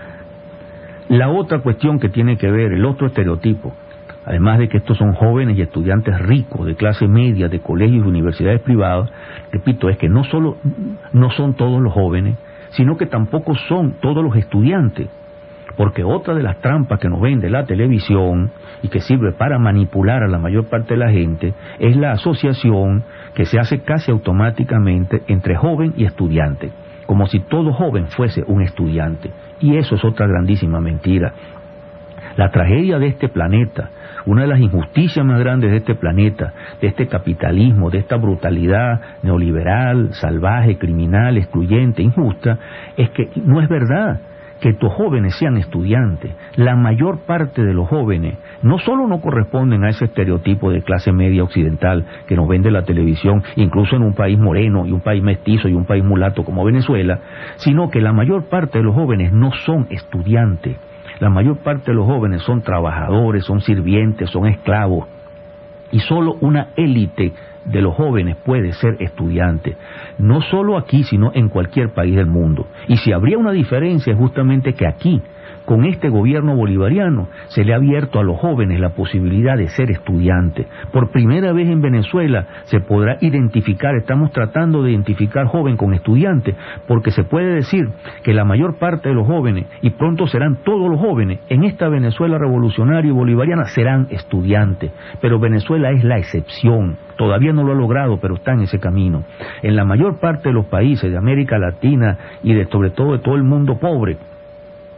S6: La otra cuestión que tiene que ver, el otro estereotipo, además de que estos son jóvenes y estudiantes ricos, de clase media, de colegios y universidades privadas, repito, es que no solo no son todos los jóvenes, sino que tampoco son todos los estudiantes. Porque otra de las trampas que nos vende la televisión y que sirve para manipular a la mayor parte de la gente es la asociación que se hace casi automáticamente entre joven y estudiante, como si todo joven fuese un estudiante. Y eso es otra grandísima mentira. La tragedia de este planeta, una de las injusticias más grandes de este planeta, de este capitalismo, de esta brutalidad neoliberal, salvaje, criminal, excluyente, injusta, es que no es verdad que tus jóvenes sean estudiantes. La mayor parte de los jóvenes no solo no corresponden a ese estereotipo de clase media occidental que nos vende la televisión, incluso en un país moreno y un país mestizo y un país mulato como Venezuela, sino que la mayor parte de los jóvenes no son estudiantes. La mayor parte de los jóvenes son trabajadores, son sirvientes, son esclavos. Y solo una élite de los jóvenes puede ser estudiante, no solo aquí, sino en cualquier país del mundo. Y si habría una diferencia es justamente que aquí, con este gobierno bolivariano, se le ha abierto a los jóvenes la posibilidad de ser estudiantes. Por primera vez en Venezuela se podrá identificar, estamos tratando de identificar joven con estudiante, porque se puede decir que la mayor parte de los jóvenes, y pronto serán todos los jóvenes, en esta Venezuela revolucionaria y bolivariana serán estudiantes. Pero Venezuela es la excepción. Todavía no lo ha logrado, pero está en ese camino. En la mayor parte de los países de América Latina y de sobre todo de todo el mundo pobre,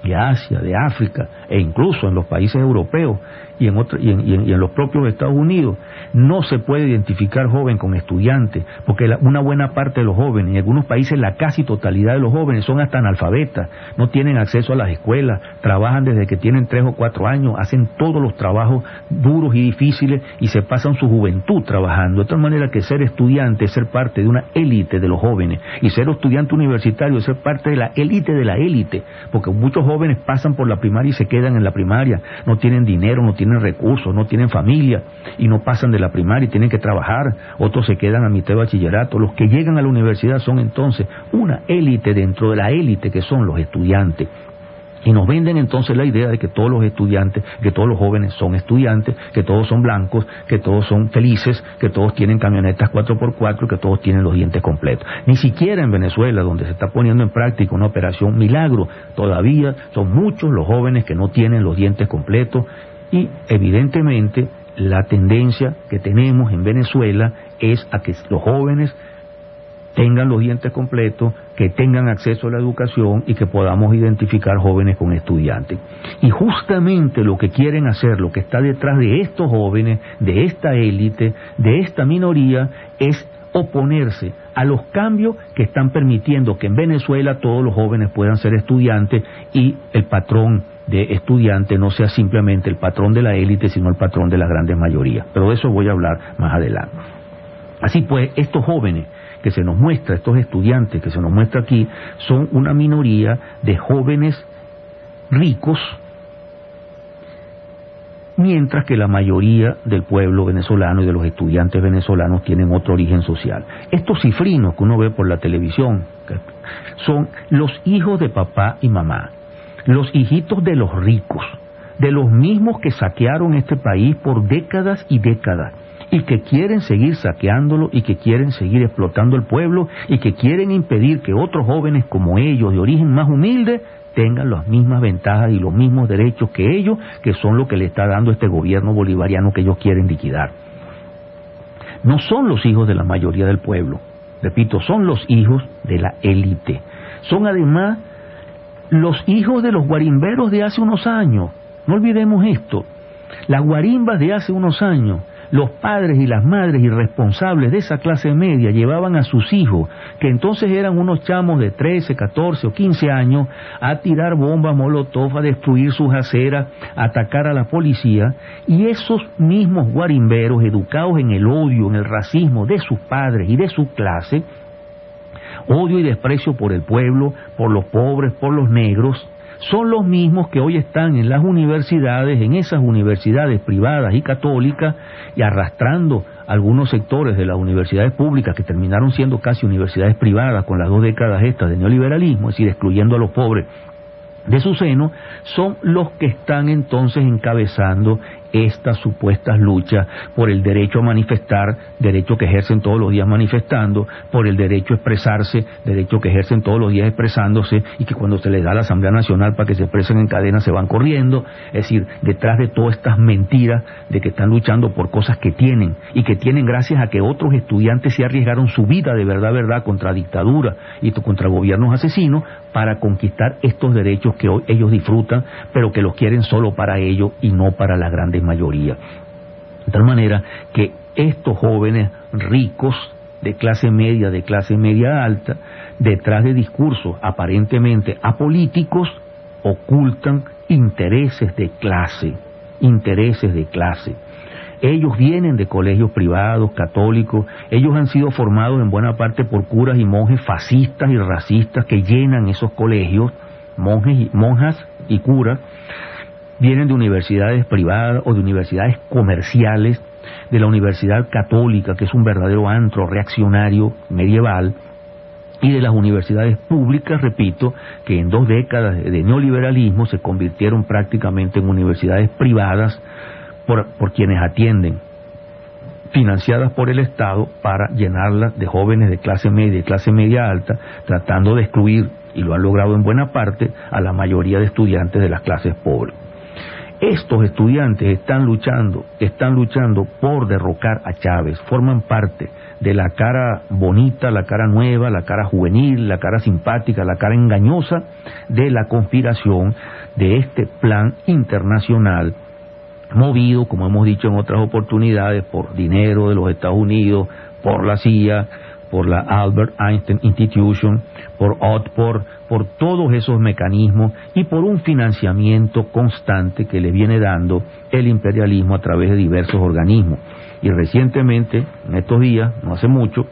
S6: de Asia, de África, e incluso en los países europeos y en, otro, y en, y en, y en los propios Estados Unidos, no se puede identificar joven con estudiante, porque la, una buena parte de los jóvenes, en algunos países la casi totalidad de los jóvenes son hasta analfabetas, no tienen acceso a las escuelas, trabajan desde que tienen tres o cuatro años, hacen todos los trabajos duros y difíciles y se pasan su juventud trabajando, de tal manera que ser estudiante es ser parte de una élite de los jóvenes, y ser estudiante universitario es ser parte de la élite de la élite, porque muchos jóvenes pasan por la primaria y se quedan en la primaria, no tienen dinero, no tienen recursos, no tienen familia y no pasan de la primaria y tienen que trabajar, otros se quedan a mitad de bachillerato. Los que llegan a la universidad son entonces una élite dentro de la élite que son los estudiantes. Y nos venden entonces la idea de que todos los estudiantes, que todos los jóvenes son estudiantes, que todos son blancos, que todos son felices, que todos tienen camionetas cuatro por cuatro, que todos tienen los dientes completos. Ni siquiera en Venezuela, donde se está poniendo en práctica una operación milagro, todavía son muchos los jóvenes que no tienen los dientes completos, y evidentemente la tendencia que tenemos en Venezuela es a que los jóvenes tengan los dientes completos, que tengan acceso a la educación y que podamos identificar jóvenes con estudiantes. Y justamente lo que quieren hacer, lo que está detrás de estos jóvenes, de esta élite, de esta minoría, es oponerse a los cambios que están permitiendo que en Venezuela todos los jóvenes puedan ser estudiantes y el patrón de estudiante no sea simplemente el patrón de la élite, sino el patrón de la grandes mayoría. Pero de eso voy a hablar más adelante. Así pues, estos jóvenes que se nos muestra, estos estudiantes que se nos muestra aquí, son una minoría de jóvenes ricos, mientras que la mayoría del pueblo venezolano y de los estudiantes venezolanos tienen otro origen social. Estos cifrinos que uno ve por la televisión son los hijos de papá y mamá, los hijitos de los ricos, de los mismos que saquearon este país por décadas y décadas, y que quieren seguir saqueándolo y que quieren seguir explotando el pueblo y que quieren impedir que otros jóvenes como ellos, de origen más humilde, tengan las mismas ventajas y los mismos derechos que ellos, que son lo que le está dando este gobierno bolivariano que ellos quieren liquidar. No son los hijos de la mayoría del pueblo, repito, son los hijos de la élite. Son además los hijos de los guarimberos de hace unos años. No olvidemos esto. Las guarimbas de hace unos años, los padres y las madres irresponsables de esa clase media llevaban a sus hijos, que entonces eran unos chamos de trece, catorce o quince años, a tirar bombas molotov, a destruir sus aceras, a atacar a la policía, y esos mismos guarimberos, educados en el odio, en el racismo de sus padres y de su clase, odio y desprecio por el pueblo, por los pobres, por los negros, son los mismos que hoy están en las universidades, en esas universidades privadas y católicas, y arrastrando algunos sectores de las universidades públicas que terminaron siendo casi universidades privadas con las dos décadas estas de neoliberalismo, es decir, excluyendo a los pobres de su seno, son los que están entonces encabezando estas supuestas luchas por el derecho a manifestar, derecho que ejercen todos los días manifestando, por el derecho a expresarse, derecho que ejercen todos los días expresándose, y que cuando se les da la Asamblea Nacional para que se expresen en cadena se van corriendo. Es decir, detrás de todas estas mentiras de que están luchando por cosas que tienen, y que tienen gracias a que otros estudiantes se arriesgaron su vida de verdad, verdad, contra dictadura y contra gobiernos asesinos, para conquistar estos derechos que hoy ellos disfrutan, pero que los quieren solo para ellos y no para la grande mayoría. De tal manera que estos jóvenes ricos de clase media, de clase media alta, detrás de discursos aparentemente apolíticos, ocultan intereses de clase, intereses de clase. Ellos vienen de colegios privados, católicos, ellos han sido formados en buena parte por curas y monjes fascistas y racistas que llenan esos colegios, monjes y, monjas y curas, vienen de universidades privadas o de universidades comerciales, de la Universidad Católica, que es un verdadero antro reaccionario medieval, y de las universidades públicas, repito, que en dos décadas de neoliberalismo se convirtieron prácticamente en universidades privadas por, por quienes atienden, financiadas por el Estado para llenarlas de jóvenes de clase media y clase media alta, tratando de excluir, y lo han logrado en buena parte, a la mayoría de estudiantes de las clases pobres. Estos estudiantes están luchando, están luchando por derrocar a Chávez, forman parte de la cara bonita, la cara nueva, la cara juvenil, la cara simpática, la cara engañosa de la conspiración de este plan internacional movido, como hemos dicho en otras oportunidades, por dinero de los Estados Unidos, por la C I A, por la Albert Einstein Institution, por Otpor, por todos esos mecanismos y por un financiamiento constante que le viene dando el imperialismo a través de diversos organismos. Y recientemente, en estos días, no hace mucho,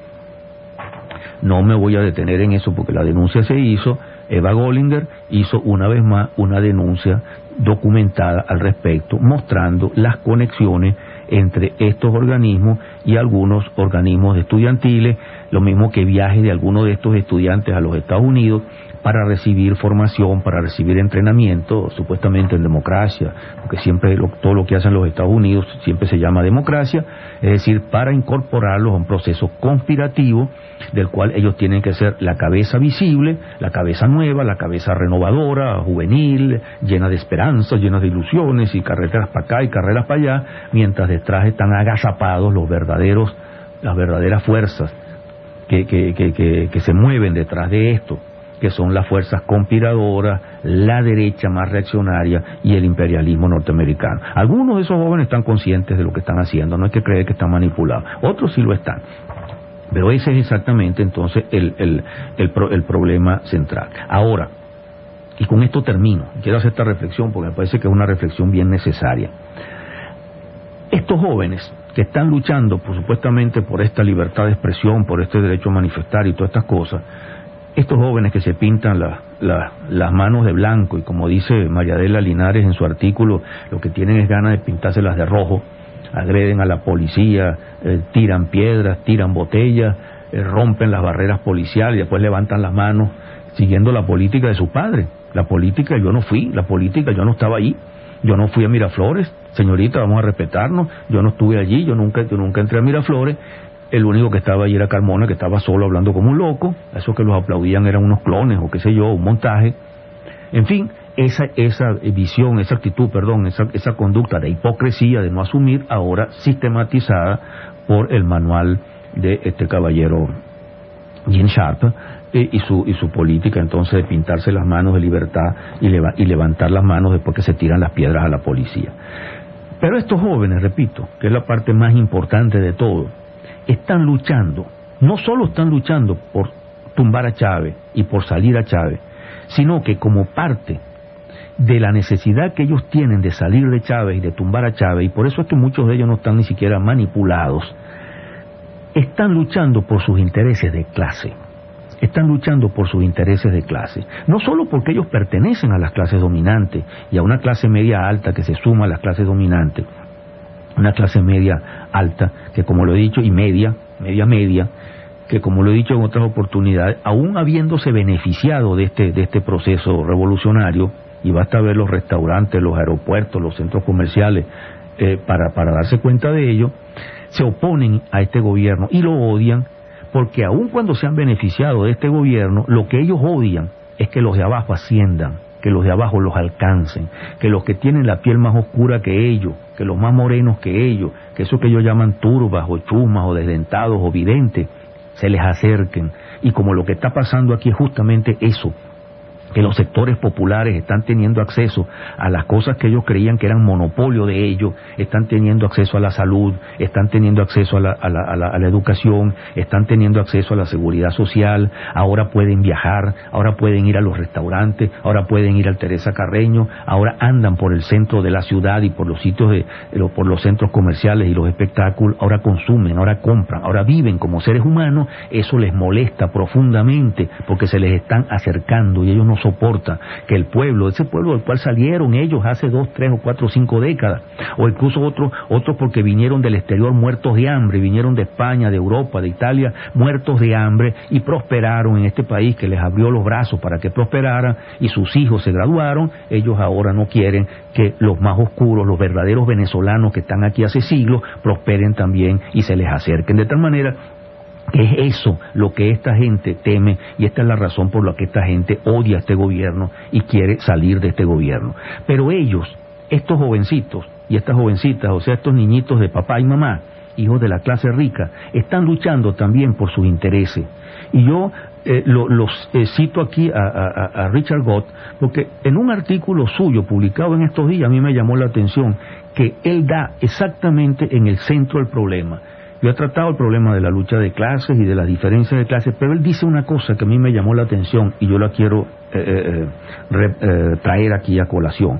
S6: no me voy a detener en eso porque la denuncia se hizo, Eva Gollinger hizo una vez más una denuncia documentada al respecto, mostrando las conexiones entre estos organismos y algunos organismos estudiantiles, lo mismo que viajes de algunos de estos estudiantes a los Estados Unidos para recibir formación, para recibir entrenamiento, supuestamente en democracia, porque siempre lo, todo lo que hacen los Estados Unidos siempre se llama democracia, es decir, para incorporarlos a un proceso conspirativo del cual ellos tienen que ser la cabeza visible, la cabeza nueva, la cabeza renovadora, juvenil, llena de esperanzas, llena de ilusiones y carreteras para acá y carreras para allá, mientras detrás están agazapados los verdaderos, las verdaderas fuerzas que, que, que, que, que se mueven detrás de esto, que son las fuerzas conspiradoras, la derecha más reaccionaria y el imperialismo norteamericano. Algunos de esos jóvenes están conscientes de lo que están haciendo, no hay que creer que están manipulados, otros sí lo están. Pero ese es exactamente entonces el, el, el, el problema central. Ahora, y con esto termino, quiero hacer esta reflexión porque me parece que es una reflexión bien necesaria. Estos jóvenes que están luchando por, supuestamente por esta libertad de expresión, por este derecho a manifestar y todas estas cosas, estos jóvenes que se pintan la, la, las manos de blanco y como dice María Adela Linares en su artículo, lo que tienen es ganas de pintárselas de rojo, agreden a la policía, eh, tiran piedras, tiran botellas, eh, rompen las barreras policiales y después levantan las manos siguiendo la política de su padre. La política yo no fui, la política yo no estaba ahí, yo no fui a Miraflores, señorita, vamos a respetarnos, yo no estuve allí, yo nunca, yo nunca entré a Miraflores. El único que estaba allí era Carmona, que estaba solo hablando como un loco. Esos que los aplaudían eran unos clones o qué sé yo, un montaje. En fin, esa esa visión, esa actitud, perdón, esa, esa conducta de hipocresía, de no asumir, ahora sistematizada por el manual de este caballero Gene Sharp eh, y su y su política entonces de pintarse las manos de libertad y, leva, y levantar las manos después que se tiran las piedras a la policía. Pero estos jóvenes, repito, que es la parte más importante de todo, están luchando, no solo están luchando por tumbar a Chávez y por salir a Chávez, sino que como parte de la necesidad que ellos tienen de salir de Chávez y de tumbar a Chávez, y por eso es que muchos de ellos no están ni siquiera manipulados, están luchando por sus intereses de clase, están luchando por sus intereses de clase, no solo porque ellos pertenecen a las clases dominantes y a una clase media alta que se suma a las clases dominantes, una clase media alta, que como lo he dicho, y media, media media, que como lo he dicho en otras oportunidades, aún habiéndose beneficiado de este, de este proceso revolucionario, y basta ver los restaurantes, los aeropuertos, los centros comerciales, eh, para, para darse cuenta de ello, se oponen a este gobierno y lo odian, porque aun cuando se han beneficiado de este gobierno, lo que ellos odian es que los de abajo asciendan, que los de abajo los alcancen, que los que tienen la piel más oscura que ellos, que los más morenos que ellos, que eso que ellos llaman turbas o chumas o desdentados o videntes, se les acerquen. Y como lo que está pasando aquí es justamente eso, que los sectores populares están teniendo acceso a las cosas que ellos creían que eran monopolio de ellos, están teniendo acceso a la salud, están teniendo acceso a la, a la, a la, a la educación, están teniendo acceso a la seguridad social, ahora pueden viajar, ahora pueden ir a los restaurantes, ahora pueden ir al Teresa Carreño, ahora andan por el centro de la ciudad y por los sitios de, por los centros comerciales y los espectáculos, ahora consumen, ahora compran, ahora viven como seres humanos. Eso les molesta profundamente porque se les están acercando y ellos no soporta que el pueblo, ese pueblo del cual salieron ellos hace dos, tres o cuatro o cinco décadas, o incluso otros otros porque vinieron del exterior muertos de hambre, vinieron de España, de Europa, de Italia, muertos de hambre y prosperaron en este país que les abrió los brazos para que prosperaran y sus hijos se graduaron. Ellos ahora no quieren que los más oscuros, los verdaderos venezolanos que están aquí hace siglos, prosperen también y se les acerquen, de tal manera que es eso lo que esta gente teme, y esta es la razón por la que esta gente odia a este gobierno y quiere salir de este gobierno. Pero ellos, estos jovencitos y estas jovencitas, o sea, estos niñitos de papá y mamá, hijos de la clase rica, están luchando también por sus intereses. Y yo eh, lo, los eh, cito aquí a, a, a Richard Gott, porque en un artículo suyo publicado en estos días a mí me llamó la atención que él da exactamente en el centro del problema. Yo he tratado el problema de la lucha de clases y de las diferencias de clases, pero él dice una cosa que a mí me llamó la atención y yo la quiero eh, eh, re, eh, traer aquí a colación.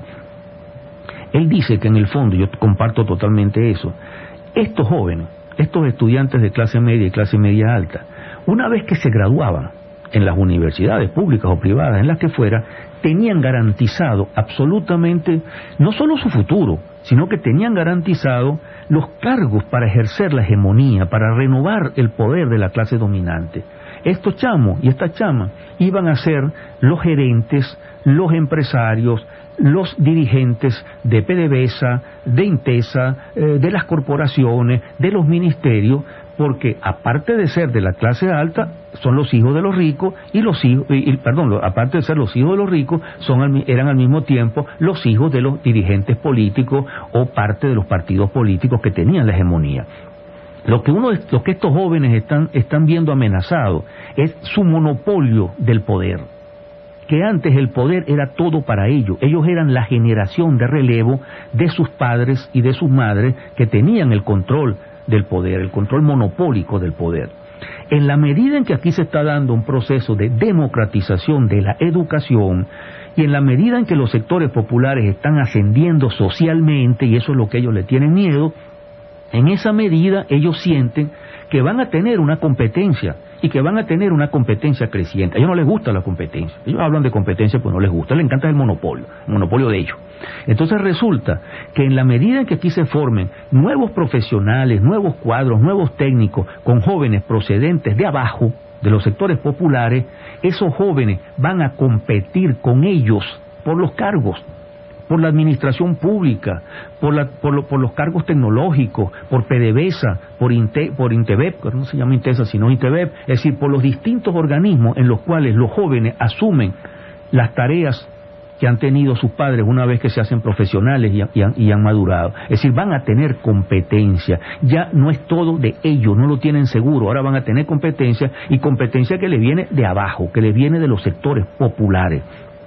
S6: Él dice que en el fondo, yo comparto totalmente eso, estos jóvenes, estos estudiantes de clase media y clase media alta, una vez que se graduaban en las universidades públicas o privadas, en las que fuera, tenían garantizado absolutamente no solo su futuro, sino que tenían garantizado los cargos para ejercer la hegemonía, para renovar el poder de la clase dominante. Estos chamos y estas chamas iban a ser los gerentes, los empresarios, los dirigentes de PDVSA, de Intesa, eh, de las corporaciones, de los ministerios, porque aparte de ser de la clase alta, son los hijos de los ricos y los hijos, y, y, perdón, aparte de ser los hijos de los ricos, son al, eran al mismo tiempo los hijos de los dirigentes políticos o parte de los partidos políticos que tenían la hegemonía. Lo que uno, lo que estos jóvenes están, están viendo amenazado es su monopolio del poder. Que antes el poder era todo para ellos. Ellos eran la generación de relevo de sus padres y de sus madres que tenían el control del poder, el control monopólico del poder. En la medida en que aquí se está dando un proceso de democratización de la educación y en la medida en que los sectores populares están ascendiendo socialmente, y eso es lo que ellos le tienen miedo, en esa medida ellos sienten que van a tener una competencia y que van a tener una competencia creciente. A ellos no les gusta la competencia. Ellos hablan de competencia pues no les gusta, les encanta el monopolio, el monopolio de ellos. Entonces resulta que en la medida en que aquí se formen nuevos profesionales, nuevos cuadros, nuevos técnicos, con jóvenes procedentes de abajo, de los sectores populares, esos jóvenes van a competir con ellos por los cargos, por la administración pública, por, la, por, lo, por los cargos tecnológicos, por PDVSA, por, Inte, por Intevep, que no se llama Intesa sino Intevep, es decir, por los distintos organismos en los cuales los jóvenes asumen las tareas que han tenido sus padres una vez que se hacen profesionales y, y, han, y han madurado. Es decir, van a tener competencia. Ya no es todo de ellos, no lo tienen seguro. Ahora van a tener competencia, y competencia que le viene de abajo, que le viene de los sectores populares.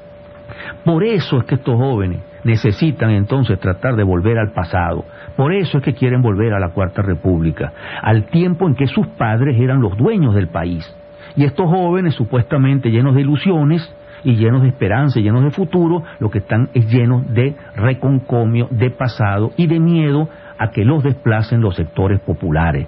S6: Por eso es que estos jóvenes necesitan entonces tratar de volver al pasado. Por eso es que quieren volver a la Cuarta República, al tiempo en que sus padres eran los dueños del país. Y estos jóvenes, supuestamente llenos de ilusiones y llenos de esperanza y llenos de futuro, lo que están es llenos de reconcomio, de pasado y de miedo a que los desplacen los sectores populares.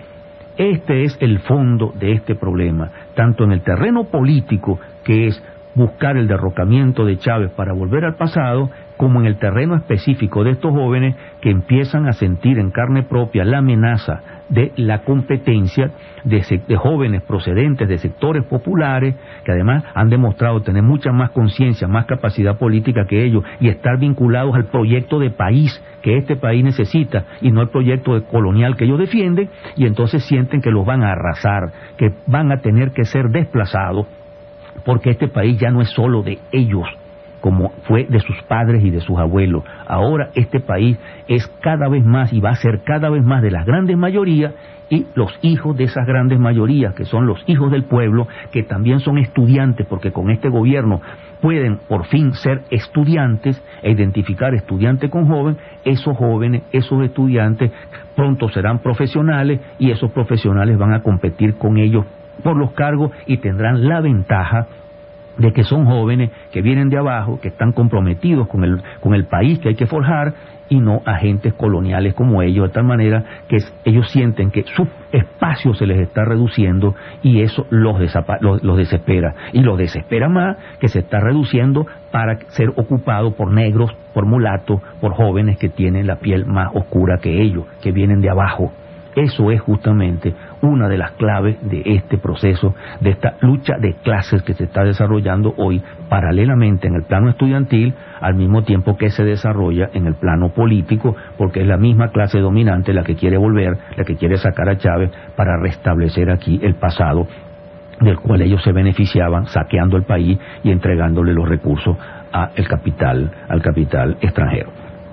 S6: Este es el fondo de este problema, tanto en el terreno político, que es buscar el derrocamiento de Chávez para volver al pasado, como en el terreno específico de estos jóvenes que empiezan a sentir en carne propia la amenaza de la competencia de, de jóvenes procedentes de sectores populares, que además han demostrado tener mucha más conciencia, más capacidad política que ellos, y estar vinculados al proyecto de país que este país necesita, y no el proyecto de colonial que ellos defienden, y entonces sienten que los van a arrasar, que van a tener que ser desplazados, porque este país ya no es solo de ellos, como fue de sus padres y de sus abuelos. Ahora este país es cada vez más y va a ser cada vez más de las grandes mayorías, y los hijos de esas grandes mayorías, que son los hijos del pueblo, que también son estudiantes, porque con este gobierno pueden por fin ser estudiantes e identificar estudiante con joven. Esos jóvenes, esos estudiantes pronto serán profesionales, y esos profesionales van a competir con ellos por los cargos y tendrán la ventaja de que son jóvenes que vienen de abajo, que están comprometidos con el, con el país que hay que forjar, y no agentes coloniales como ellos, de tal manera que ellos sienten que su espacio se les está reduciendo, y eso los, los, los desespera, y los desespera más que se está reduciendo para ser ocupado por negros, por mulatos, por jóvenes que tienen la piel más oscura que ellos, que vienen de abajo. Eso es justamente una de las claves de este proceso, de esta lucha de clases que se está desarrollando hoy paralelamente en el plano estudiantil, al mismo tiempo que se desarrolla en el plano político, porque es la misma clase dominante la que quiere volver, la que quiere sacar a Chávez para restablecer aquí el pasado del cual ellos se beneficiaban, saqueando el país y entregándole los recursos a el capital, al capital extranjero.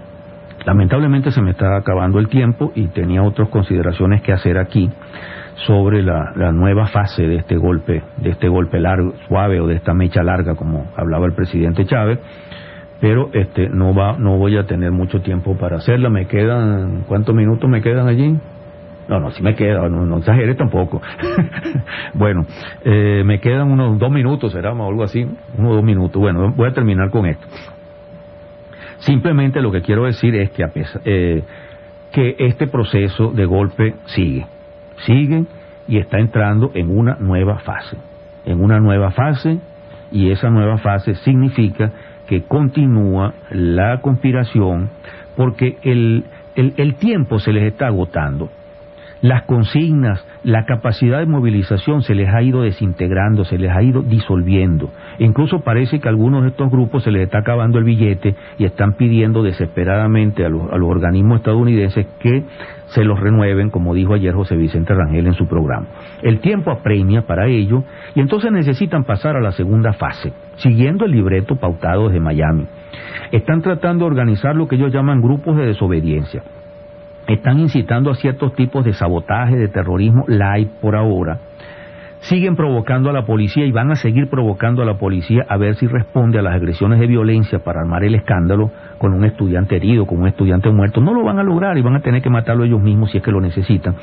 S6: lamentablemente se me está acabando el tiempo y tenía otras consideraciones que hacer aquí sobre la, la nueva fase de este golpe, de este golpe largo, suave, o de esta mecha larga, como hablaba el presidente Chávez, pero este no va, no voy a tener mucho tiempo para hacerla. Me quedan, ¿cuántos minutos me quedan allí? No, no, sí me queda, no, no exagere tampoco. Bueno, eh, me quedan unos dos minutos, será o algo así, unos dos minutos. Bueno, voy a terminar con esto. Simplemente lo que quiero decir es que a pesar, eh, que este proceso de golpe sigue. Sigue y está entrando en una nueva fase, en una nueva fase, y esa nueva fase significa que continúa la conspiración, porque el, el, el tiempo se les está agotando. Las consignas, la capacidad de movilización se les ha ido desintegrando, se les ha ido disolviendo. Incluso parece que a algunos de estos grupos se les está acabando el billete y están pidiendo desesperadamente a los, a los organismos estadounidenses que se los renueven, como dijo ayer José Vicente Rangel en su programa. El tiempo apremia para ello y entonces necesitan pasar a la segunda fase, siguiendo el libreto pautado desde Miami. Están tratando de organizar lo que ellos llaman grupos de desobediencia. Están incitando a ciertos tipos de sabotaje, de terrorismo light por ahora. Siguen provocando a la policía y van a seguir provocando a la policía a ver si responde a las agresiones de violencia para armar el escándalo con un estudiante herido, con un estudiante muerto. No lo van a lograr y van a tener que matarlo ellos mismos si es que lo necesitan.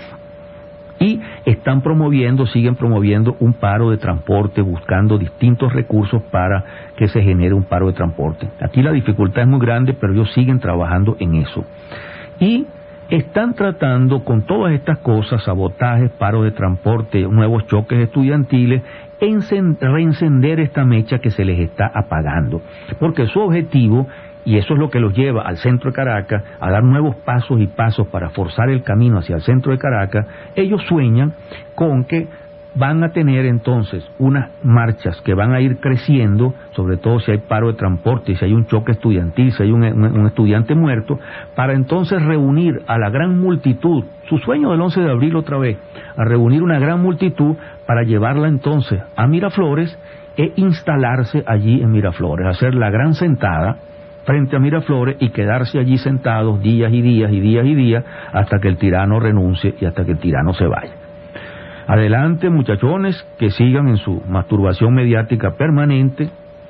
S6: Y están promoviendo, siguen promoviendo un paro de transporte, buscando distintos recursos para que se genere un paro de transporte. Aquí la dificultad es muy grande, pero ellos siguen trabajando en eso. Y están tratando con todas estas cosas, sabotajes, paro de transporte, nuevos choques estudiantiles, reencender esta mecha que se les está apagando. Porque su objetivo, y eso es lo que los lleva al centro de Caracas, a dar nuevos pasos y pasos para forzar el camino hacia el centro de Caracas, ellos sueñan con que van a tener entonces unas marchas que van a ir creciendo, sobre todo si hay paro de transporte, si hay un choque estudiantil, si hay un, un, un estudiante muerto, para entonces reunir a la gran multitud, su sueño del once de abril otra vez, a reunir una gran multitud para llevarla entonces a Miraflores e instalarse allí en Miraflores, hacer la gran sentada frente a Miraflores y quedarse allí sentados días y días y días y días hasta que el tirano renuncie y hasta que el tirano se vaya. Adelante, muchachones, que sigan en su masturbación mediática permanente,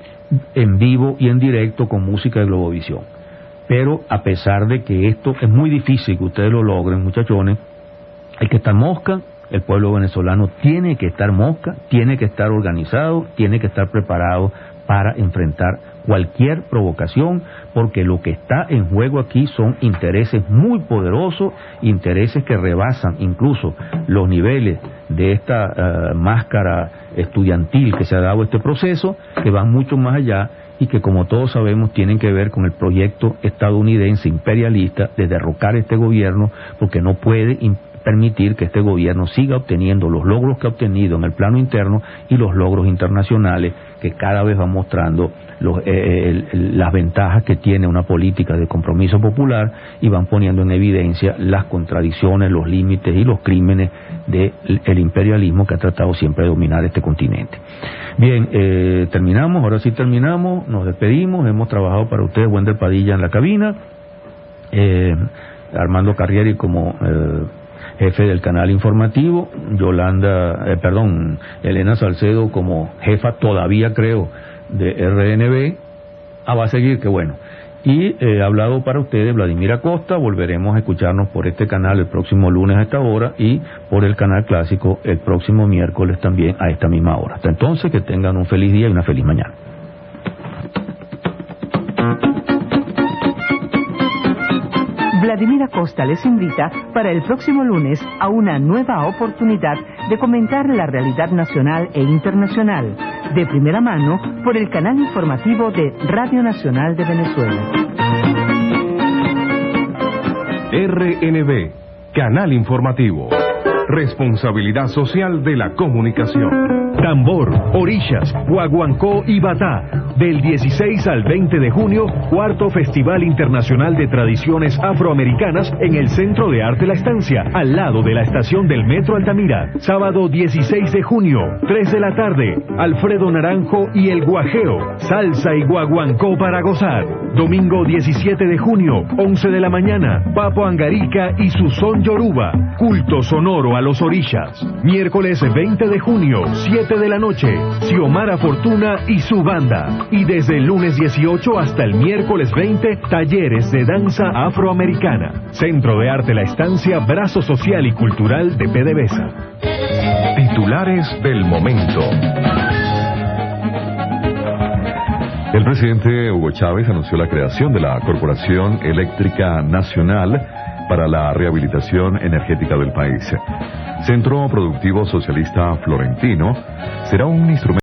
S6: en vivo y en directo con música de Globovisión. Pero a pesar de que esto es muy difícil que ustedes lo logren, muchachones, hay que estar mosca. El pueblo venezolano tiene que estar mosca, tiene que estar organizado, tiene que estar preparado para enfrentar cualquier provocación, porque lo que está en juego aquí son intereses muy poderosos, intereses que rebasan incluso los niveles de esta uh, máscara estudiantil que se ha dado este proceso, que van mucho más allá y que, como todos sabemos, tienen que ver con el proyecto estadounidense imperialista de derrocar este gobierno, porque no puede permitir que este gobierno siga obteniendo los logros que ha obtenido en el plano interno y los logros internacionales que cada vez van mostrando los, eh, el, el, las ventajas que tiene una política de compromiso popular y van poniendo en evidencia las contradicciones, los límites y los crímenes del imperialismo que ha tratado siempre de dominar este continente. Bien, eh, terminamos, ahora sí terminamos, nos despedimos, hemos trabajado para ustedes Wender Padilla en la cabina, eh, Armando Carrieri como eh, jefe del canal informativo, Yolanda, eh, perdón, Elena Salcedo como jefa todavía creo de R N B. Ah, va a seguir, qué bueno. Y he hablado para ustedes Vladimir Acosta. Volveremos a escucharnos por este canal el próximo lunes a esta hora y por el canal clásico el próximo miércoles también a esta misma hora. Hasta entonces, que tengan un feliz día y una feliz mañana.
S2: Vladimir Acosta les invita para el próximo lunes a una nueva oportunidad de comentar la realidad nacional e internacional, de primera mano por el canal informativo de Radio Nacional de Venezuela.
S4: R N B, Canal Informativo. Responsabilidad social de la comunicación.
S7: tambor, orillas, guaguancó y batá. Del dieciséis al veinte de junio, cuarto Festival Internacional de Tradiciones Afroamericanas en el Centro de Arte La Estancia, al lado de la estación del Metro Altamira. Sábado dieciséis de junio, tres de la tarde, Alfredo Naranjo y El Guajeo, salsa y guaguancó para gozar. Domingo diecisiete de junio, once de la mañana, Papo Angarica y su son yoruba, culto sonoro a los orillas. Miércoles veinte de junio, siete de la noche, Xiomara Fortuna y su banda. Y desde el lunes dieciocho hasta el miércoles veinte, talleres de danza afroamericana. Centro de Arte La Estancia, brazo social y cultural de PDVSA.
S4: Titulares del momento.
S8: El presidente Hugo Chávez anunció la creación de la Corporación Eléctrica Nacional para la Rehabilitación Energética del país. Centro Productivo Socialista Florentino será un instrumento